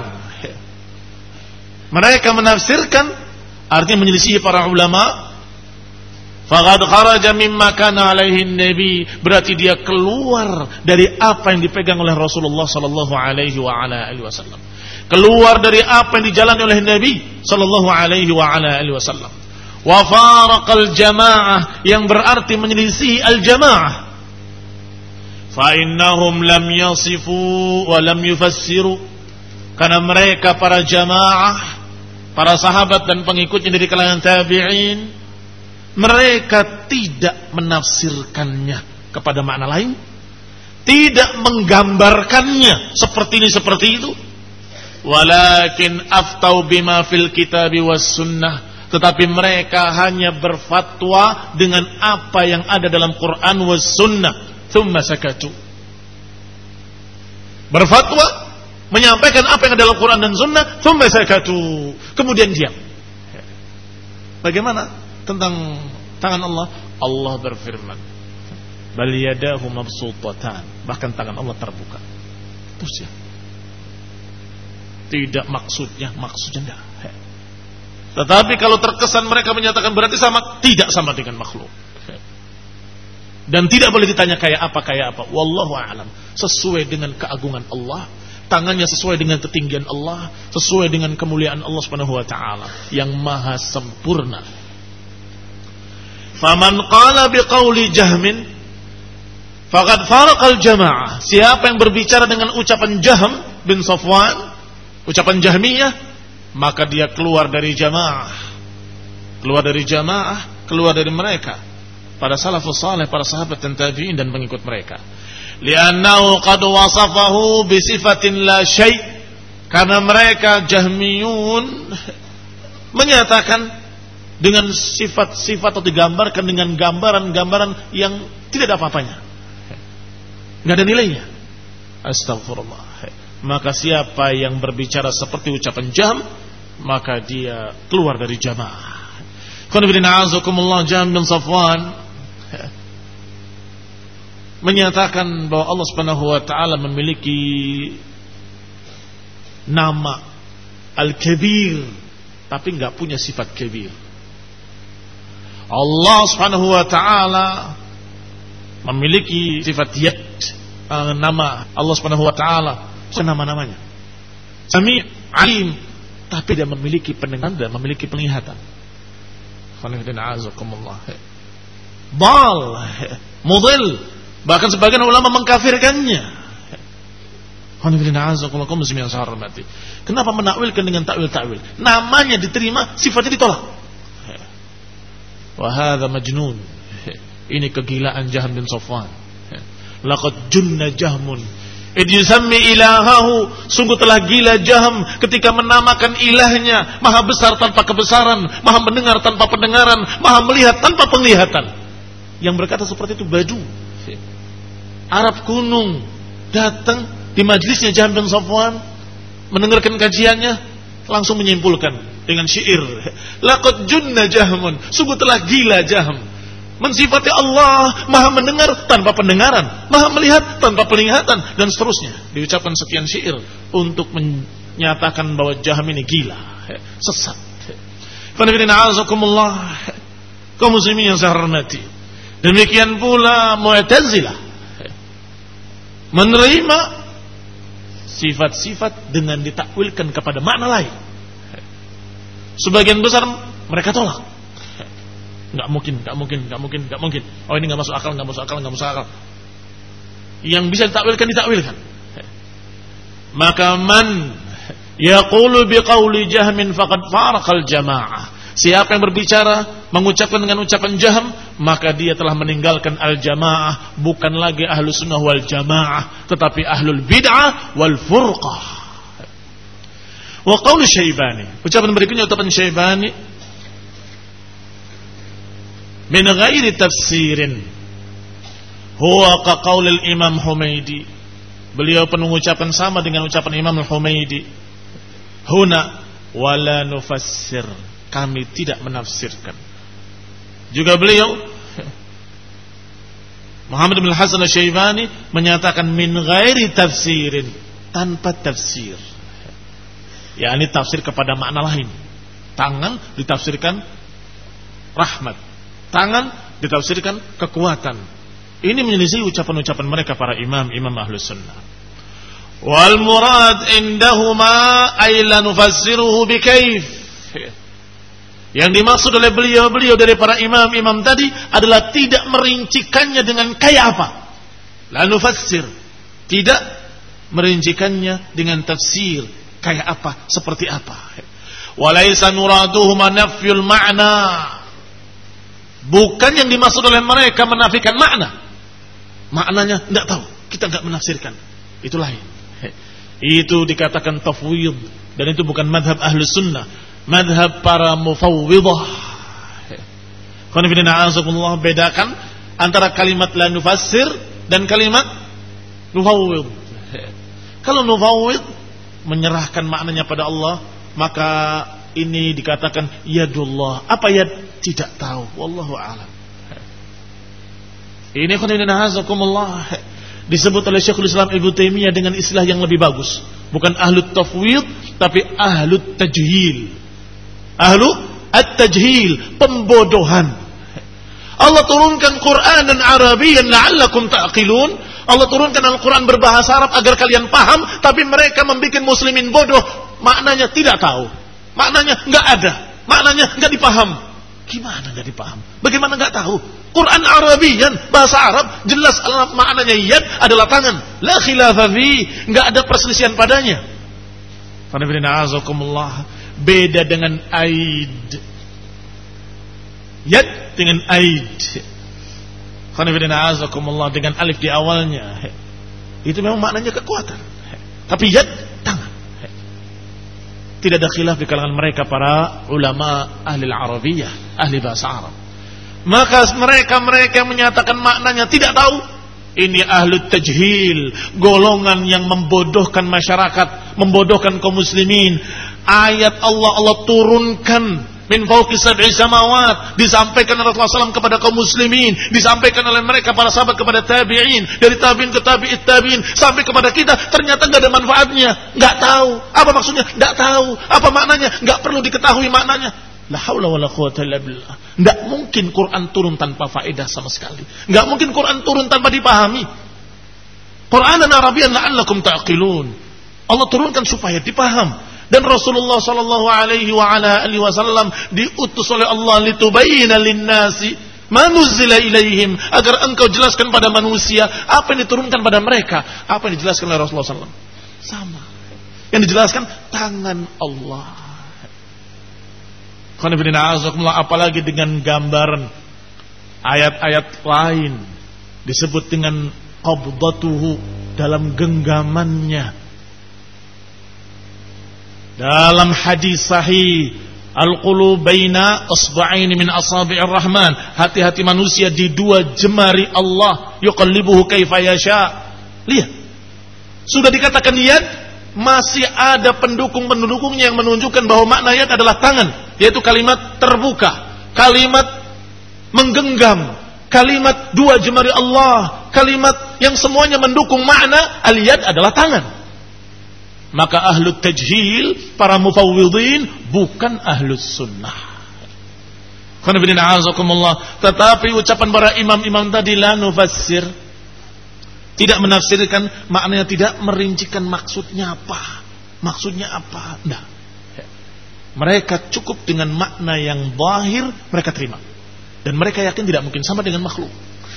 mereka menafsirkan, artinya menyelisihi para ulama, faqad kharaja mimma kana alaihi Nabi, berarti dia keluar dari apa yang dipegang oleh Rasulullah sallallahu alaihi wa ala alihi wasallam. Keluar dari apa yang dijalani oleh Nabi sallallahu alaihi wa ala alihi wasallam. Wa faraqal jamaah, yang berarti menyelisihi al-jamaah. Fa innahum lam yasifu wa lam yufassiru, karena mereka para jamaah, para sahabat dan pengikutnya dari kalangan tabi'in, mereka tidak menafsirkannya kepada makna lain, tidak menggambarkannya seperti ini seperti itu. Walakin aftau bima fil kitabi was sunnah, tetapi mereka hanya berfatwa dengan apa yang ada dalam Quran was sunnah. Thumma sakatu, berfatwa menyampaikan apa yang ada dalam Quran dan sunnah. Thumma sakatu, kemudian diam. Bagaimana tentang tangan Allah? Allah berfirman, bal yadahu mabsutatan, bahkan tangan Allah terbuka. Terus ya, tidak maksudnya, maksudnya tidak. Tetapi kalau terkesan mereka menyatakan berarti sama, tidak sama dengan makhluk. Dan tidak boleh ditanya kayak apa, kayak apa. Wallahu a'lam. Sesuai dengan keagungan Allah, tangannya sesuai dengan ketinggian Allah, sesuai dengan kemuliaan Allah Subhanahu wa taala yang maha sempurna. Faman qala biqauli Jahmin faqad faraqal jamaah. Siapa yang berbicara dengan ucapan Jahm bin Safwan, ucapan Jahmiyah, maka dia keluar dari jamaah. Keluar dari jamaah, keluar dari mereka, para salafus saleh, para sahabat dan tabi'in dan pengikut mereka. Li'annahu qad wasafahu bi sifatin la syai', karena mereka Jahmiyun menyatakan dengan sifat-sifat atau digambarkan dengan gambaran-gambaran yang tidak ada apa-apanya. nggak ada nilainya. Astagfirullah. Maka siapa yang berbicara seperti ucapan Jahm, maka dia keluar dari jamaah. Jahm bin Safwan menyatakan bahwa Allah Subhanahu wa taala memiliki nama Al-Kabir, tapi enggak punya sifat kabir. Allah Subhanahu wa taala memiliki sifat yad, nama Allah Subhanahu wa taala nama-namanya Sami', Alim, tapi dia memiliki pendengaran dan memiliki penglihatan. Bal, mudil, bahkan sebagian ulama mengkafirkannya. Kenapa menakwilkan dengan takwil-takwil? Namanya diterima, sifatnya ditolak. Wa hadza majnun. Ini kegilaan Jahm bin Safwan. Laqad junna Jahmun id yusammi ilahahu, sungguh telah gila Jahm ketika menamakan ilahnya maha besar tanpa kebesaran, maha mendengar tanpa pendengaran, maha melihat tanpa penglihatan. Yang berkata seperti itu Badu, Arab kuno, datang di majlisnya Jahm bin Safwan, mendengarkan kajiannya, langsung menyimpulkan dengan syair, laqad junna Jahmun, sungguh telah gila Jahm, mensifati Allah maha mendengar tanpa pendengaran, maha melihat tanpa penglihatan, dan seterusnya. Diucapkan sekian syair untuk menyatakan bahwa Jahm ini gila, sesat. Kaum muslimin yang saya hormati, demikian pula Mu'tazilah menerima sifat-sifat dengan ditakwilkan kepada makna lain. Sebagian besar mereka tolak. Nggak mungkin, nggak mungkin, nggak mungkin, nggak mungkin. Oh, ini nggak masuk akal, nggak masuk akal, nggak masuk akal. Yang bisa ditakwilkan, ditakwilkan. Maka man yaqulu biqauli Jahmin faqad faraqal jamaah. Siapa yang berbicara mengucapkan dengan ucapan Jahm, maka dia telah meninggalkan al-jamaah, bukan lagi ahlu sunnah wal jamaah, tetapi ahlul bid'ah wal furqah. Wa qaulu Syaibani, ucapan berikutnya ucapan Syaibani, min ghairi tafsirin huwa ka qaulil Imam Humaidi. Beliau pun mengucapkan sama dengan ucapan Imam Humaidi, huna wala nufassir, kami tidak menafsirkan. Juga beliau Muhammad bin Hasan Asy-Syaibani menyatakan min ghairi tafsirin, tanpa tafsir, yakni tafsir kepada makna lain. Tangan ditafsirkan rahmat, tangan ditafsirkan kekuatan. Ini menyelisih ucapan-ucapan mereka para imam, imam ahlus sunnah. Wal murad indahuma ay la nufassiruhu bikaif. Yang dimaksud oleh beliau-beliau dari para imam-imam tadi adalah tidak merincikannya dengan kayak apa. La nufassir, tidak merincikannya dengan tafsir kayak apa, seperti apa. Walaysa nuraduhuma nafyul ma'na, bukan yang dimaksud oleh mereka menafikan makna. Maknanya tidak tahu, kita tidak menafsirkan, itu lain. Itu dikatakan tafwid, dan itu bukan madhab ahlus sunnah, madhab para mufawwidah. Bedakan antara kalimat la nufassir dan kalimat nufawwid. Kalau nufawwid menyerahkan maknanya pada Allah, maka ini dikatakan yadullah. Apa yad? Tidak tahu, wallahu a'lam. Ini khonibinahazakumullah disebut oleh Syekhul Islam Ibnu Taimiyah dengan istilah yang lebih bagus, bukan ahlut tafwid, tapi ahlut tajhil. Ahlu at-tajhil, pembodohan. Allah turunkan Qur'anan Arabiyyan la'allakum ta'qilun. Allah turunkan Al-Quran berbahasa Arab agar kalian paham, tapi mereka membuat muslimin bodoh. Maknanya tidak tahu, maknanya enggak ada, maknanya enggak dipaham. Gimana enggak dipaham? Bagaimana enggak tahu? Quran Arabiyyan, bahasa Arab, jelas maknanya yad adalah tangan. La khilafa fi, enggak ada perselisihan padanya. Beda dengan aid. Yad dengan aid. Dengan alif di awalnya. Itu memang maknanya kekuatan. Tapi yad, tangan. Tidak ada khilaf di kalangan mereka para ulama ahli al-Arabiyah, ahli bahasa Arab. Maka mereka-mereka yang menyatakan maknanya tidak tahu, Ini ahlu tajhil, golongan yang membodohkan masyarakat, membodohkan kaum muslimin. Ayat Allah Allah turunkan min fawqi sab'i samawat, disampaikan oleh Rasulullah shallallahu alaihi wasallam kepada kaum muslimin, disampaikan oleh mereka para sahabat kepada tabi'in, dari tabi'in ke tabi'it tabi'in sampai kepada kita. Ternyata nggak ada manfaatnya, nggak tahu apa maksudnya, nggak tahu apa maknanya, nggak perlu diketahui maknanya. La haula wala quwwata illa billah. Nggak mungkin Quran turun tanpa faedah sama sekali, nggak mungkin Quran turun tanpa dipahami. Qur'anan Arabiyyan la'allakum ta'qilun. Allah turunkan supaya dipaham. Dan Rasulullah sallallahu alaihi wa ala alihi wasallam diutus oleh Allah litubayyana lin-nasi ma nuzila ilaihim, agar engkau jelaskan pada manusia apa yang diturunkan pada mereka. Apa yang dijelaskan oleh Rasulullah sallallahu alaihi wasallam sama. Yang dijelaskan tangan Allah. Apalagi dengan gambaran ayat-ayat lain disebut dengan qabdatuhu, dalam genggamannya. Dalam hadis sahih, al-qulub baina asba'aini min asabi'ir rahman, hati-hati manusia di dua jemari Allah, yuqallibuhu kaifa yasha. Lihat, sudah dikatakan yad, masih ada pendukung-pendukungnya yang menunjukkan bahwa makna yad adalah tangan, yaitu kalimat terbuka, kalimat menggenggam, kalimat dua jemari Allah, kalimat yang semuanya mendukung makna al-yad adalah tangan. Maka ahlu tajhil, para mufawwidin, bukan ahlu sunnah. Tetapi ucapan para imam-imam tadi, la nufassir, tidak menafsirkan maknanya, tidak merincikan maksudnya apa, maksudnya apa. Nah, mereka cukup dengan makna yang zahir, mereka terima, dan mereka yakin tidak mungkin sama dengan makhluk.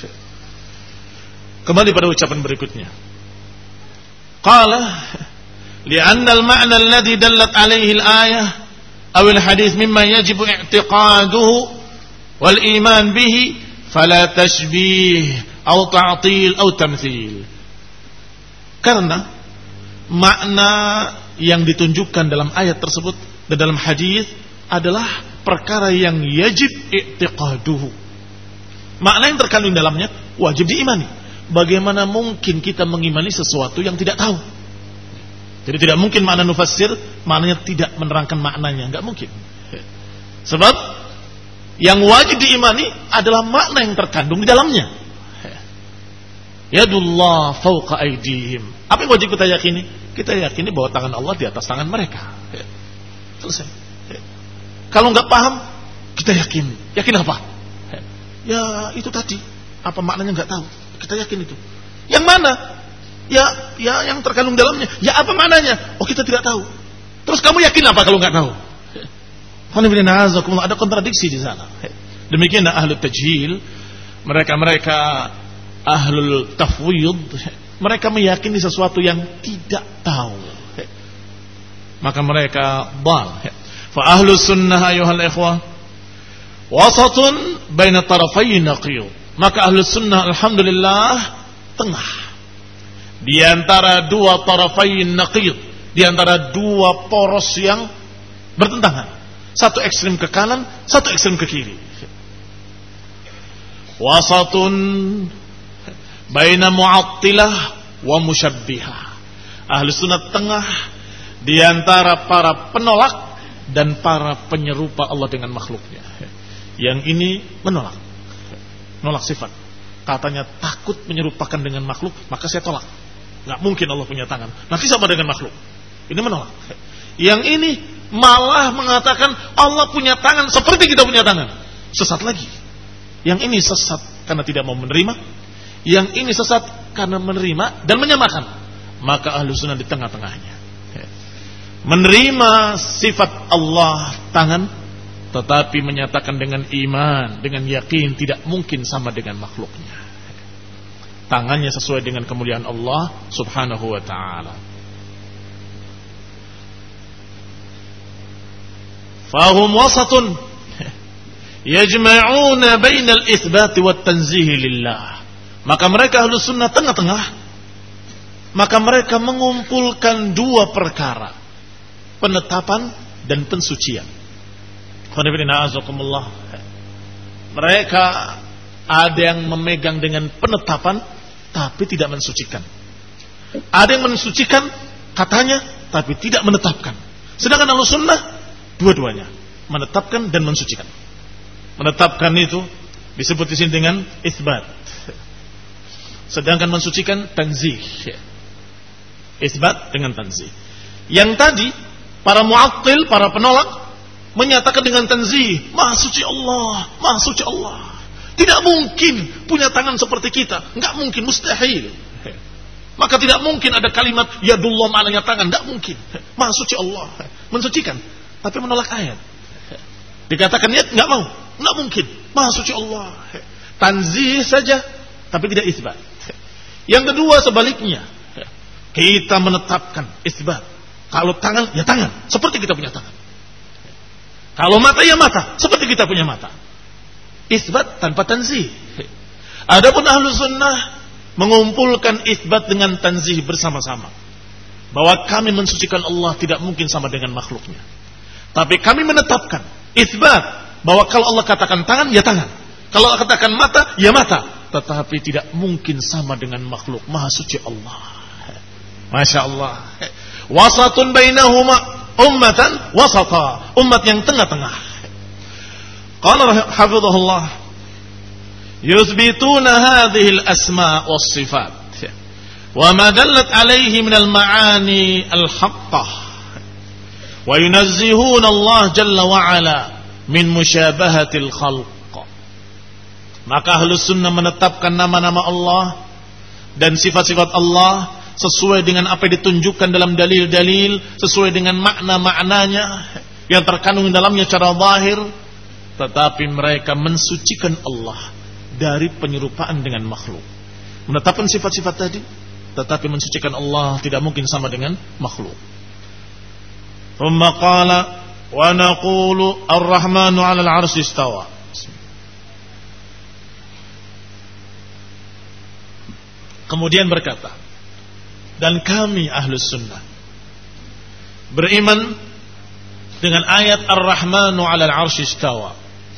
Kembali pada ucapan berikutnya. Qala لأن المعنى الذي دلت عليه الآية أو الحديث مما يجب اعتقاده والإيمان به فلا تشبيه أو تعطيل أو تمثيل. Karena makna yang ditunjukkan dalam ayat tersebut dan dalam hadis adalah perkara yang yajib i'tiqaduhu. Makna yang terkandung dalamnya wajib diimani. Bagaimana mungkin kita mengimani sesuatu yang tidak tahu? Jadi tidak mungkin makna nufassir, maknanya tidak menerangkan maknanya, enggak mungkin. Sebab yang wajib diimani adalah makna yang terkandung di dalamnya. Yadullah fawqa aydihim. Apa yang wajib kita yakini? Kita yakini bahwa tangan Allah di atas tangan mereka. Selesai. Kalau enggak paham, kita yakin. Yakin apa? Ya itu tadi. Apa maknanya enggak tahu. Kita yakin itu. Yang mana? Ya, ya yang terkandung dalamnya. Ya apa maknanya? Oh kita tidak tahu. Terus kamu yakin apa kalau nggak tahu? Ada kontradiksi di sana. Demikianlah ahlu tajhil, mereka-mereka ahlul tafwid, mereka meyakini sesuatu yang tidak tahu. Maka mereka dal. Fa ahlu sunnah ayuhal ikhwah wasatun baina tarafayn naqiyud. Maka ahlu sunnah alhamdulillah tengah di antara dua tarafayn naqid, di antara dua poros yang bertentangan, satu ekstrem ke kanan, satu ekstrem ke kiri. Wasatun baina mu'attilah wa musyabbihah. Ahlu sunnah tengah di antara para penolak dan para penyerupa Allah dengan makhluknya. Yang ini menolak, menolak sifat. Katanya takut menyerupakan dengan makhluk, maka saya tolak. Nggak mungkin Allah punya tangan, nanti sama dengan makhluk. Ini menolak. Yang ini malah mengatakan Allah punya tangan seperti kita punya tangan. Sesat lagi. Yang ini sesat karena tidak mau menerima. Yang ini sesat karena menerima dan menyamakan. Maka ahlu sunnah di tengah-tengahnya. Menerima sifat Allah tangan, tetapi menyatakan dengan iman, dengan yakin tidak mungkin sama dengan makhluknya. Tangannya sesuai dengan kemuliaan Allah subhanahu wa ta'ala. Fahum wasatun yajma'una bainal itsbat wat tanzih lillah. Maka mereka ahlu sunnah tengah-tengah. Maka mereka mengumpulkan dua perkara, penetapan dan pensucian. Mereka ada yang memegang dengan penetapan, tapi tidak mensucikan. Ada yang mensucikan katanya, tapi tidak menetapkan. Sedangkan Ahlus Sunnah dua-duanya, menetapkan dan mensucikan. Menetapkan itu disebut di sini dengan itsbat. Sedangkan mensucikan tanzih. Itsbat dengan tanzih. Yang tadi para mu'attil, para penolak menyatakan dengan tanzih, Maha suci Allah, Maha suci Allah. Tidak mungkin punya tangan seperti kita, enggak mungkin, mustahil. Maka tidak mungkin ada kalimat yadullah maknanya tangan, enggak mungkin. Maha suci Allah, mensucikan, tapi menolak ayat. Dikatakan niat enggak mau, enggak mungkin. Maha suci Allah. Tanzih saja tapi tidak isbat. Yang kedua sebaliknya, kita menetapkan isbat. Kalau tangan ya tangan, seperti kita punya tangan. Kalau mata ya mata, seperti kita punya mata. Isbat tanpa tanzih. Adapun Ahlus Sunnah mengumpulkan isbat dengan tanzih bersama-sama. Bahwa kami mensucikan Allah tidak mungkin sama dengan makhluknya. Tapi kami menetapkan isbat bahwa kalau Allah katakan tangan, ya tangan. Kalau Allah katakan mata, ya mata. Tetapi tidak mungkin sama dengan makhluk. Maha suci Allah. Masya Allah. Wasatun bainahuma, ummatan wasata. Umat yang tengah-tengah. Qala hafizahullah, yuthbituna hadhihi al-asma' was-sifat wa ma dallat alayhi min al-ma'ani al-haqqah wa yunazzihuna Allah jalla wa ala min musyabahatil khalq. Maka Ahlus Sunnah menetapkan nama-nama Allah dan sifat-sifat Allah sesuai dengan apa yang ditunjukkan dalam dalil-dalil, sesuai dengan makna-maknanya yang terkandung dalamnya secara zahir, tetapi mereka mensucikan Allah dari penyerupaan dengan makhluk. Menetapkan sifat-sifat tadi, tetapi mensucikan Allah tidak mungkin sama dengan makhluk. Thumma qala wa naqulu ar-rahmanu 'ala al-'arsy istawa. Kemudian berkata, dan kami Ahlus Sunnah beriman dengan ayat Ar-Rahmanu 'ala al-'arsy istawa.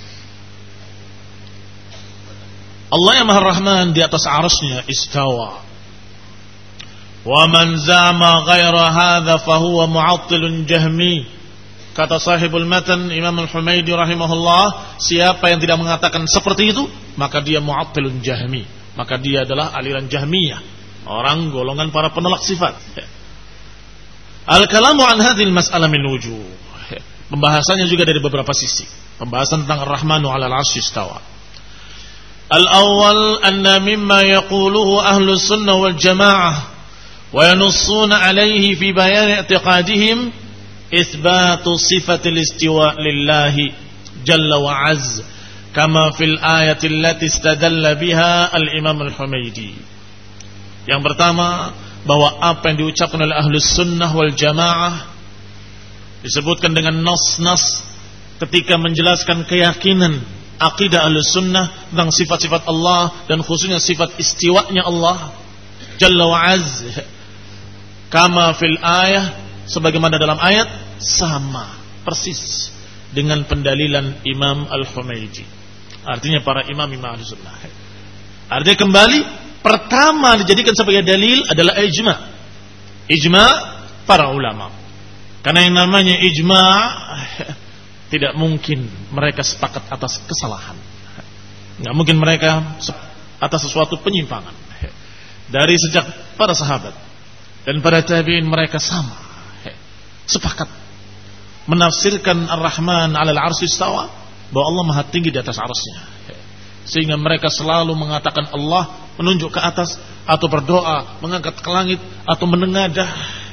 Allah yang Maha Rahman di atas arasnya istawa. Wa man zama ghaira hadza fahuwa mu'attilun jahmi. Kata sahibul matan Imam Al-Humaidi rahimahullah, siapa yang tidak mengatakan seperti itu, maka dia mu'attilun jahmi. Maka dia adalah aliran Jahmiyah, orang golongan para penolak sifat. Al-kalamu an hadhil mas'alah min wujuh. Pembahasannya juga dari beberapa sisi. Pembahasan tentang Ar-Rahmanu 'ala al-'arsy istawa. Al-awwal anna mimma yaquluhu ahlus sunnah wal jamaah wa yanussuna alayhi fi bayan i'tiqadihim itsbatu sifatil istiwa lillahi jalla wa azza kama fil ayati allati istadalla biha al-Imam Al-Humaidi. Yang pertama, bahwa apa yang diucapkan oleh ahlus sunnah wal jamaah disebutkan dengan nas-nas ketika menjelaskan keyakinan akidah ahlus sunnah tentang sifat-sifat Allah dan khususnya sifat istiwanya Allah Jalla wa Az, kama fil ayah, sebagaimana dalam ayat, sama persis dengan pendalilan Imam Al-Humaidi. Artinya para imam-imam ahlus sunnah. Artinya kembali, pertama dijadikan sebagai dalil adalah ijma. Ijma para ulama. Karena yang namanya ijma tidak mungkin mereka sepakat atas kesalahan. Tidak mungkin mereka atas sesuatu penyimpangan. Dari sejak para sahabat dan para tabi'in mereka sama, sepakat menafsirkan Ar-Rahman 'ala al-'arsy istawa, bahwa Allah Maha tinggi di atas arasnya. Sehingga mereka selalu mengatakan Allah menunjuk ke atas, atau berdoa mengangkat ke langit, atau menengadah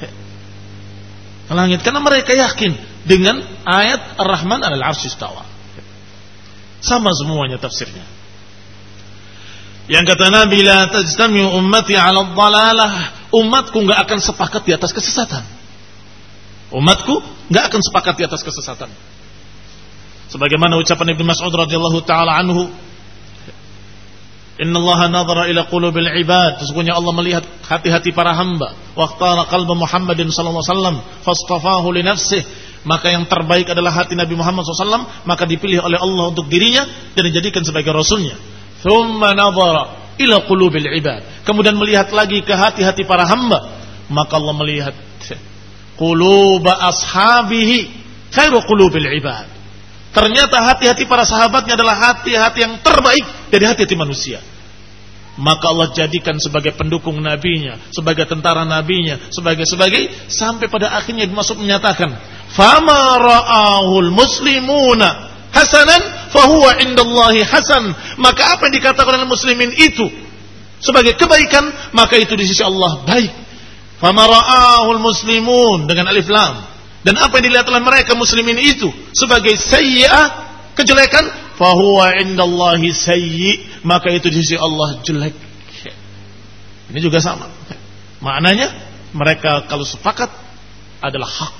ke langit, karena mereka yakin dengan ayat Ar-Rahman 'ala al-'arsy istawa. Sama semuanya tafsirnya. Yang kata Nabi, la tajtami ummati 'ala ad-dhalalah, umatku enggak akan sepakat di atas kesesatan. Umatku enggak akan sepakat di atas kesesatan. Sebagaimana ucapan Ibnu Mas'ud radhiyallahu taala anhu, innallaha nadhara ila qulubil ibad, sesungguhnya Allah melihat hati-hati para hamba, waqtara qalba Muhammadin sallallahu alaihi wasallam fastafahu li nafsihi, maka yang terbaik adalah hati Nabi Muhammad sallallahu alaihi wasallam, maka dipilih oleh Allah untuk dirinya dan dijadikan sebagai rasulnya. Thumma nadhara ila qulubil ibad. Kemudian melihat lagi ke hati-hati para hamba, maka Allah melihat quluba ashabihi khairu qulubil ibad. Ternyata hati-hati para sahabatnya adalah hati-hati yang terbaik dari hati-hati manusia. Maka Allah jadikan sebagai pendukung nabinya, sebagai tentara nabinya, sebagai sebagai sampai pada akhirnya masuk menyatakan, "Fama ra'ahul muslimuna hasanan fahuwa indallahi hasan." Maka apa yang dikatakan oleh muslimin itu sebagai kebaikan, maka itu di sisi Allah baik. Fama ra'ahul muslimun dengan alif lam. Dan apa yang dilihat oleh mereka muslimin itu sebagai sayyi'ah, kejelekan, fahuwa indallahi sayyi, maka itu di sisi Allah jelek. Ini juga sama. Maknanya mereka kalau sepakat adalah hak.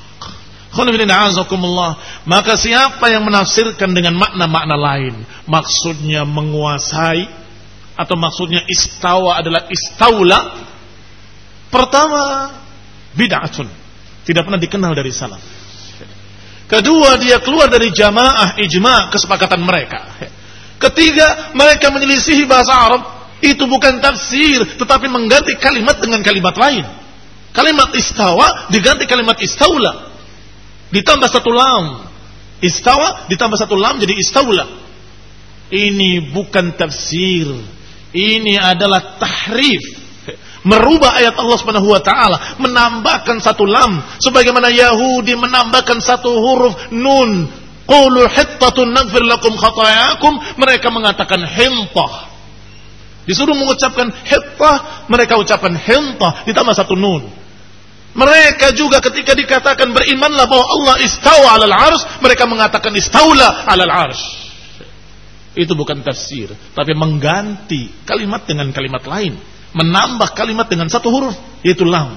Maka siapa yang menafsirkan dengan makna-makna lain, maksudnya menguasai atau maksudnya istawa adalah istaula, pertama bid'atun, tidak pernah dikenal dari salaf. Kedua, dia keluar dari jamaah ijma' kesepakatan mereka. Ketiga, mereka menyelisihi bahasa Arab. Itu bukan tafsir, tetapi mengganti kalimat dengan kalimat lain. Kalimat istawa diganti kalimat istaula, ditambah satu lam. Istawa ditambah satu lam jadi istaula. Ini bukan tafsir, ini adalah tahrif, merubah ayat Allah Subhanahu wa taala, menambahkan satu lam sebagaimana Yahudi menambahkan satu huruf nun. Qulu hittatun naghfir lakum khatayakum, mereka mengatakan hintah. Disuruh mengucapkan hittah, mereka ucapkan hintah ditambah satu nun. Mereka juga ketika dikatakan berimanlah bahwa Allah istawa 'alal 'arsy, mereka mengatakan istaula 'alal 'arsy. Itu bukan tafsir, tapi mengganti kalimat dengan kalimat lain, menambah kalimat dengan satu huruf yaitu lam.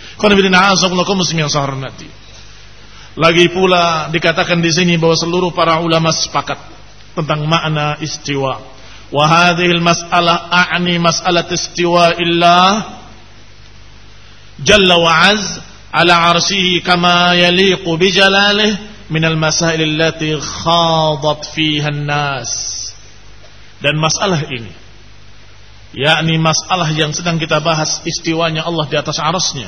Lagi pula dikatakan di sini bahwa seluruh para ulama sepakat tentang makna istiwa. Wa hadhil mas'alah a'ni mas'alat istiwa illah jalla wa az ala 'arsyihi kama yaliqu bi jalalihi min al masail allati khadat fiha an-nas. Dan masalah ini, yakni masalah yang sedang kita bahas, istiwanya Allah di atas arasnya,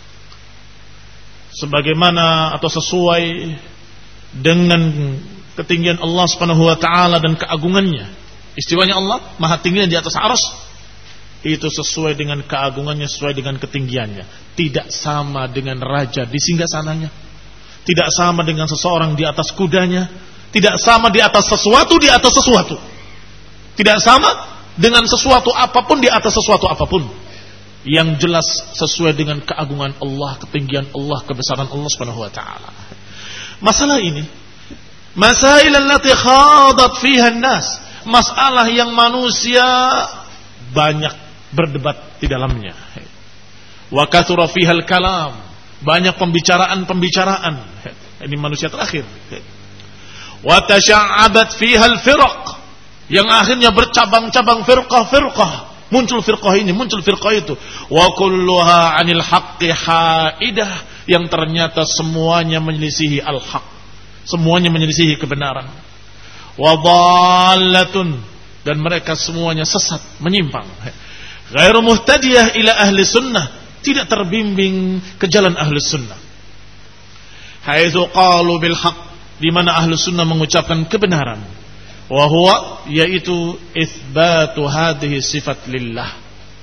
sebagaimana atau sesuai dengan ketinggian Allah Subhanahu wa taala dan keagungannya. Istiwanya Allah maha tinggi di atas aras, itu sesuai dengan keagungannya, sesuai dengan ketinggiannya. Tidak sama dengan raja di singgasananya, tidak sama dengan seseorang di atas kudanya, tidak sama di atas sesuatu di atas sesuatu, tidak sama dengan sesuatu apapun di atas sesuatu apapun. Yang jelas sesuai dengan keagungan Allah, ketinggian Allah, kebesaran Allah Subhanahu wa taala. Masalah ini, masail allati khadat fiha an-nas, masalah yang manusia banyak berdebat di dalamnya. Wa kathura fiha al-kalam, banyak pembicaraan-pembicaraan. Ini manusia terakhir. Wa tasha'abat fiha al-firaq, yang akhirnya bercabang-cabang firqah-firqah, muncul firqah ini, muncul firqah itu. Wa kulluha 'anil haqqi haidah, yang ternyata semuanya menyelisihi al-haq, semuanya menyelisihi kebenaran. Wa dhallatun, dan mereka semuanya sesat, menyimpang. Ghairu muhtadiyah ila ahli sunnah, tidak terbimbing ke jalan ahli sunnah. Haitsu qalu bil haqq, di mana ahli sunnah mengucapkan kebenaran. Wa huwa, yaitu itsbatu hadhihi sifat lillah.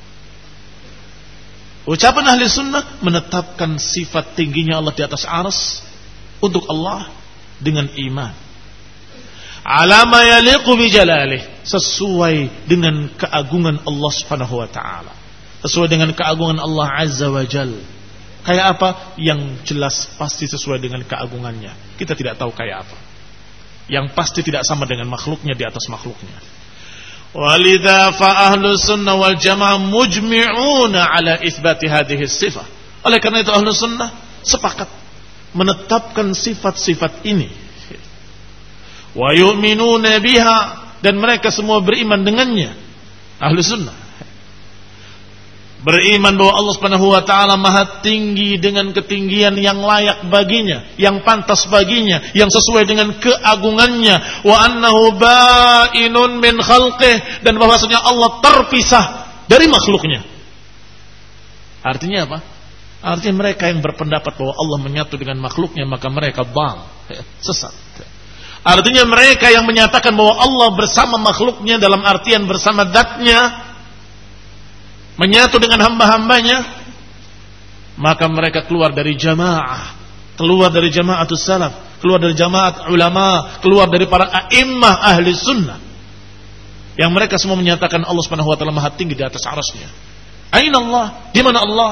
Ucapan ahli sunnah menetapkan sifat tingginya Allah di atas arsy untuk Allah dengan iman. Alama yaliqu bi jalalih, sesuai dengan keagungan Allah Subhanahu wa taala, sesuai dengan keagungan Allah Azza wa Jalla. Kayak apa? Yang jelas pasti sesuai dengan keagungannya. Kita tidak tahu kayak apa. Yang pasti tidak sama dengan makhluknya di atas makhluknya. Walidha fa ahlus sunnah wal jamaah mujmi'una ala itsbati hadhihi sifah. Oleh karena itu ahlus sunnah sepakat menetapkan sifat-sifat ini. Wa yu'minuna biha, dan mereka semua beriman dengannya. Ahlu sunnah beriman bahwa Allah Subhanahu wa taala maha tinggi dengan ketinggian yang layak baginya, yang pantas baginya, yang sesuai dengan keagungannya, wa annahu ba'inun min khalqih, dan bahwasanya Allah terpisah dari makhluknya. Artinya apa? Artinya mereka yang berpendapat bahwa Allah menyatu dengan makhluknya, maka mereka dhal, sesat. Artinya mereka yang menyatakan bahwa Allah bersama makhluknya dalam artian bersama dzatnya, menyatu dengan hamba-hambanya, maka mereka keluar dari jamaah, keluar dari jamaatus salaf, keluar dari jamaat ulama, keluar dari para a'immah ahli sunnah, yang mereka semua menyatakan Allah Subhanahu wa taala maha tinggi di atas arasnya. Aina Allah? Di mana Allah?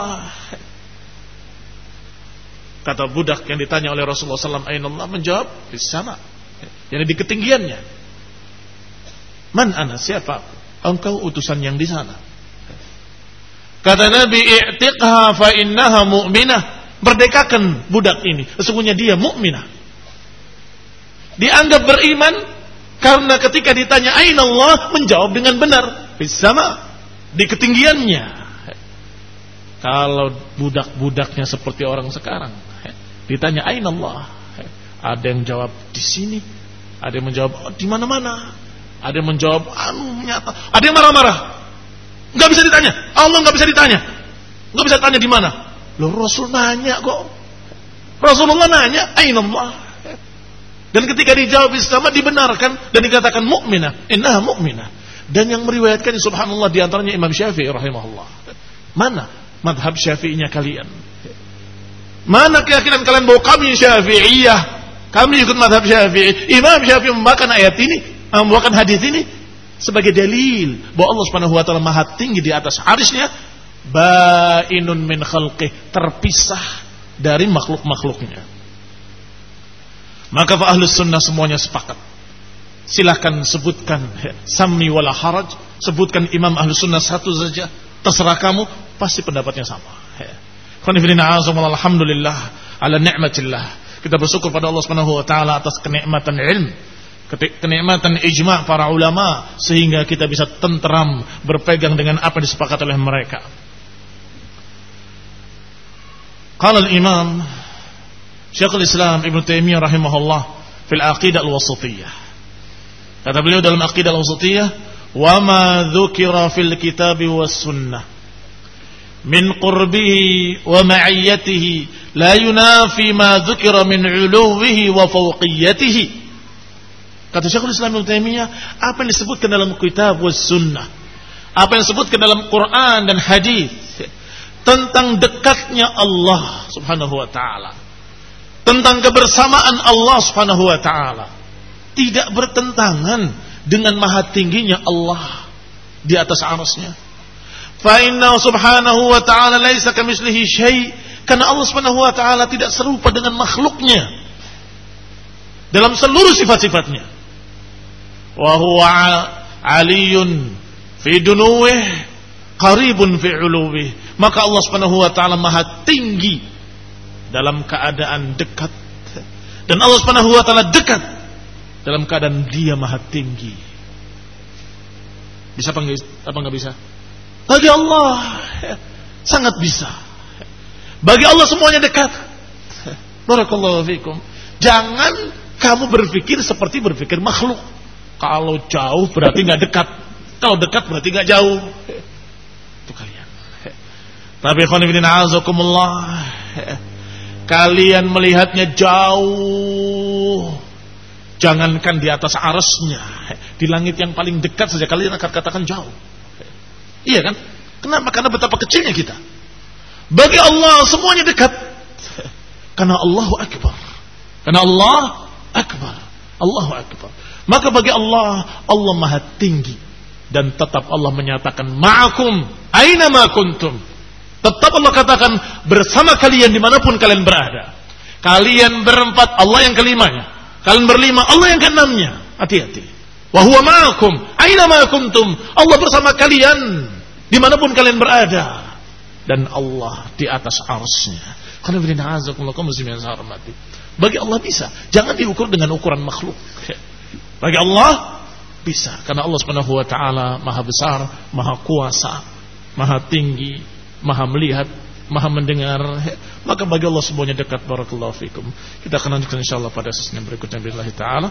Kata budak yang ditanya oleh Rasulullah sallallahu alaihi wasallam, Aina Allah? Menjawab, di sama, yani di ketinggiannya. Man ana? Siapa? Engkau utusan yang di sana. Kata Nabi, i'tiqha fa innaha mu'minah. Merdekakan budak ini, sesungguhnya dia mukminah. Dianggap beriman karena ketika ditanya aina Allah, menjawab dengan benar, di sama, di ketinggiannya. Kalau budak-budaknya seperti orang sekarang, ditanya aina Allah, ada yang jawab di sini, ada yang menjawab oh, di mana-mana, ada yang menjawab anu nyata, ada yang marah-marah. Nggak bisa ditanya, Allah nggak bisa ditanya, nggak bisa tanya di mana. Loh, Rasul nanya kok, Rasulullah nanya, aina Allah. Dan ketika dijawab sama dibenarkan dan dikatakan mukminah, innaha mukminah. Dan yang meriwayatkan subhanallah diantaranya Imam Syafi'i rahimahullah. Mana madhab Syafi'inya kalian? Mana keyakinan kalian bahwa kami Syafi'iyah, kami ikut madhab Syafi'i? Imam Syafi'i membawakan ayat ini, membawakan hadis ini sebagai dalil bahwa Allah Subhanahu wa taala maha tinggi di atas arsy-Nya, ba'inun min khalqih, terpisah dari makhluk-makhluknya. Maka fa ahlus sunnah semuanya sepakat. Silahkan sebutkan sami wala haraj, sebutkan imam ahlus sunnah satu saja, terserah kamu, pasti pendapatnya sama. Alhamdulillah ala ni'matillah. Kita bersyukur pada Allah Subhanahu wa taala atas kenikmatan ilmu, kenikmatan ijma' para ulama, sehingga kita bisa tenteram berpegang dengan apa yang disepakati oleh mereka. Qala al-Imam Syekhul Islam Ibnu Taimiyah rahimahullah fil Aqidah al-Wasithiyah. Kata beliau dalam Aqidah al-Wasithiyah, wa ma dzukira fil kitab was sunnah min qurbihi wa ma'iyyatihi la yunafi ma dzukira min 'uluwihi wa fawqiyatihi. Kata Syekhul Islam Ibnu Taimiyah, apa yang disebutkan dalam kitab was sunnah, apa yang disebutkan dalam Quran dan hadis tentang dekatnya Allah Subhanahu wa taala, tentang kebersamaan Allah Subhanahu wa taala, tidak bertentangan dengan maha tingginya Allah di atas arsy-Nya. Fa inna subhanahu wa ta'ala laisa kamitslihi syai', karena Allah Subhanahu wa taala tidak serupa dengan makhluknya dalam seluruh sifat-sifatnya. Wa huwa 'aliyyun fi dunuwih qaribun fi 'uluwih, maka Allah Subhanahu wa taala maha tinggi dalam keadaan dekat, dan Allah Subhanahu wa taala dekat dalam keadaan dia maha tinggi. Bisa apa enggak, apa enggak bisa? Bagi Allah sangat bisa. Bagi Allah semuanya dekat. Barakallahu fikum. Jangan kamu berpikir seperti berpikir makhluk. Kalau jauh berarti enggak dekat, kalau dekat berarti enggak jauh. Itu kalian. Tapi khonifidin a'azakumullah, kalian melihatnya jauh, jangankan di atas arasnya, di langit yang paling dekat saja kalian akan katakan jauh. Iya kan? Kenapa? Karena betapa kecilnya kita. Bagi Allah semuanya dekat, karena Allahu Akbar. Karena Allah Akbar, Allahu Akbar. Maka bagi Allah, Allah maha tinggi, dan tetap Allah menyatakan ma'akum aina ma kuntum. Tetap Allah katakan bersama kalian dimanapun kalian berada. Kalian berempat, Allah yang kelimanya. Kalian berlima, Allah yang keenamnya. Hati-hati. Wa huwa ma'akum aina ma kuntum. Allah bersama kalian dimanapun kalian berada, dan Allah di atas arsy-Nya. Karena bina azakumullah kaum muslimin yang saya hormati. Bagi Allah bisa, jangan diukur dengan ukuran makhluk. Bagi Allah bisa, karena Allah Subhanahu wa taala maha besar, maha kuasa, maha tinggi, Maha melihat, Maha mendengar, maka bagi Allah semuanya dekat. Barakallahu fikum. Kita akan lanjutkan insyaallah pada sesi yang berikutnya billahi taala.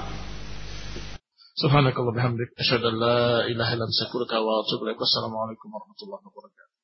Subhanakallah bihamdik asyhadu an la ilaha illa anta astaghfiruka wa atubu ilaik. Wassalamualaikum warahmatullahi wabarakatuh.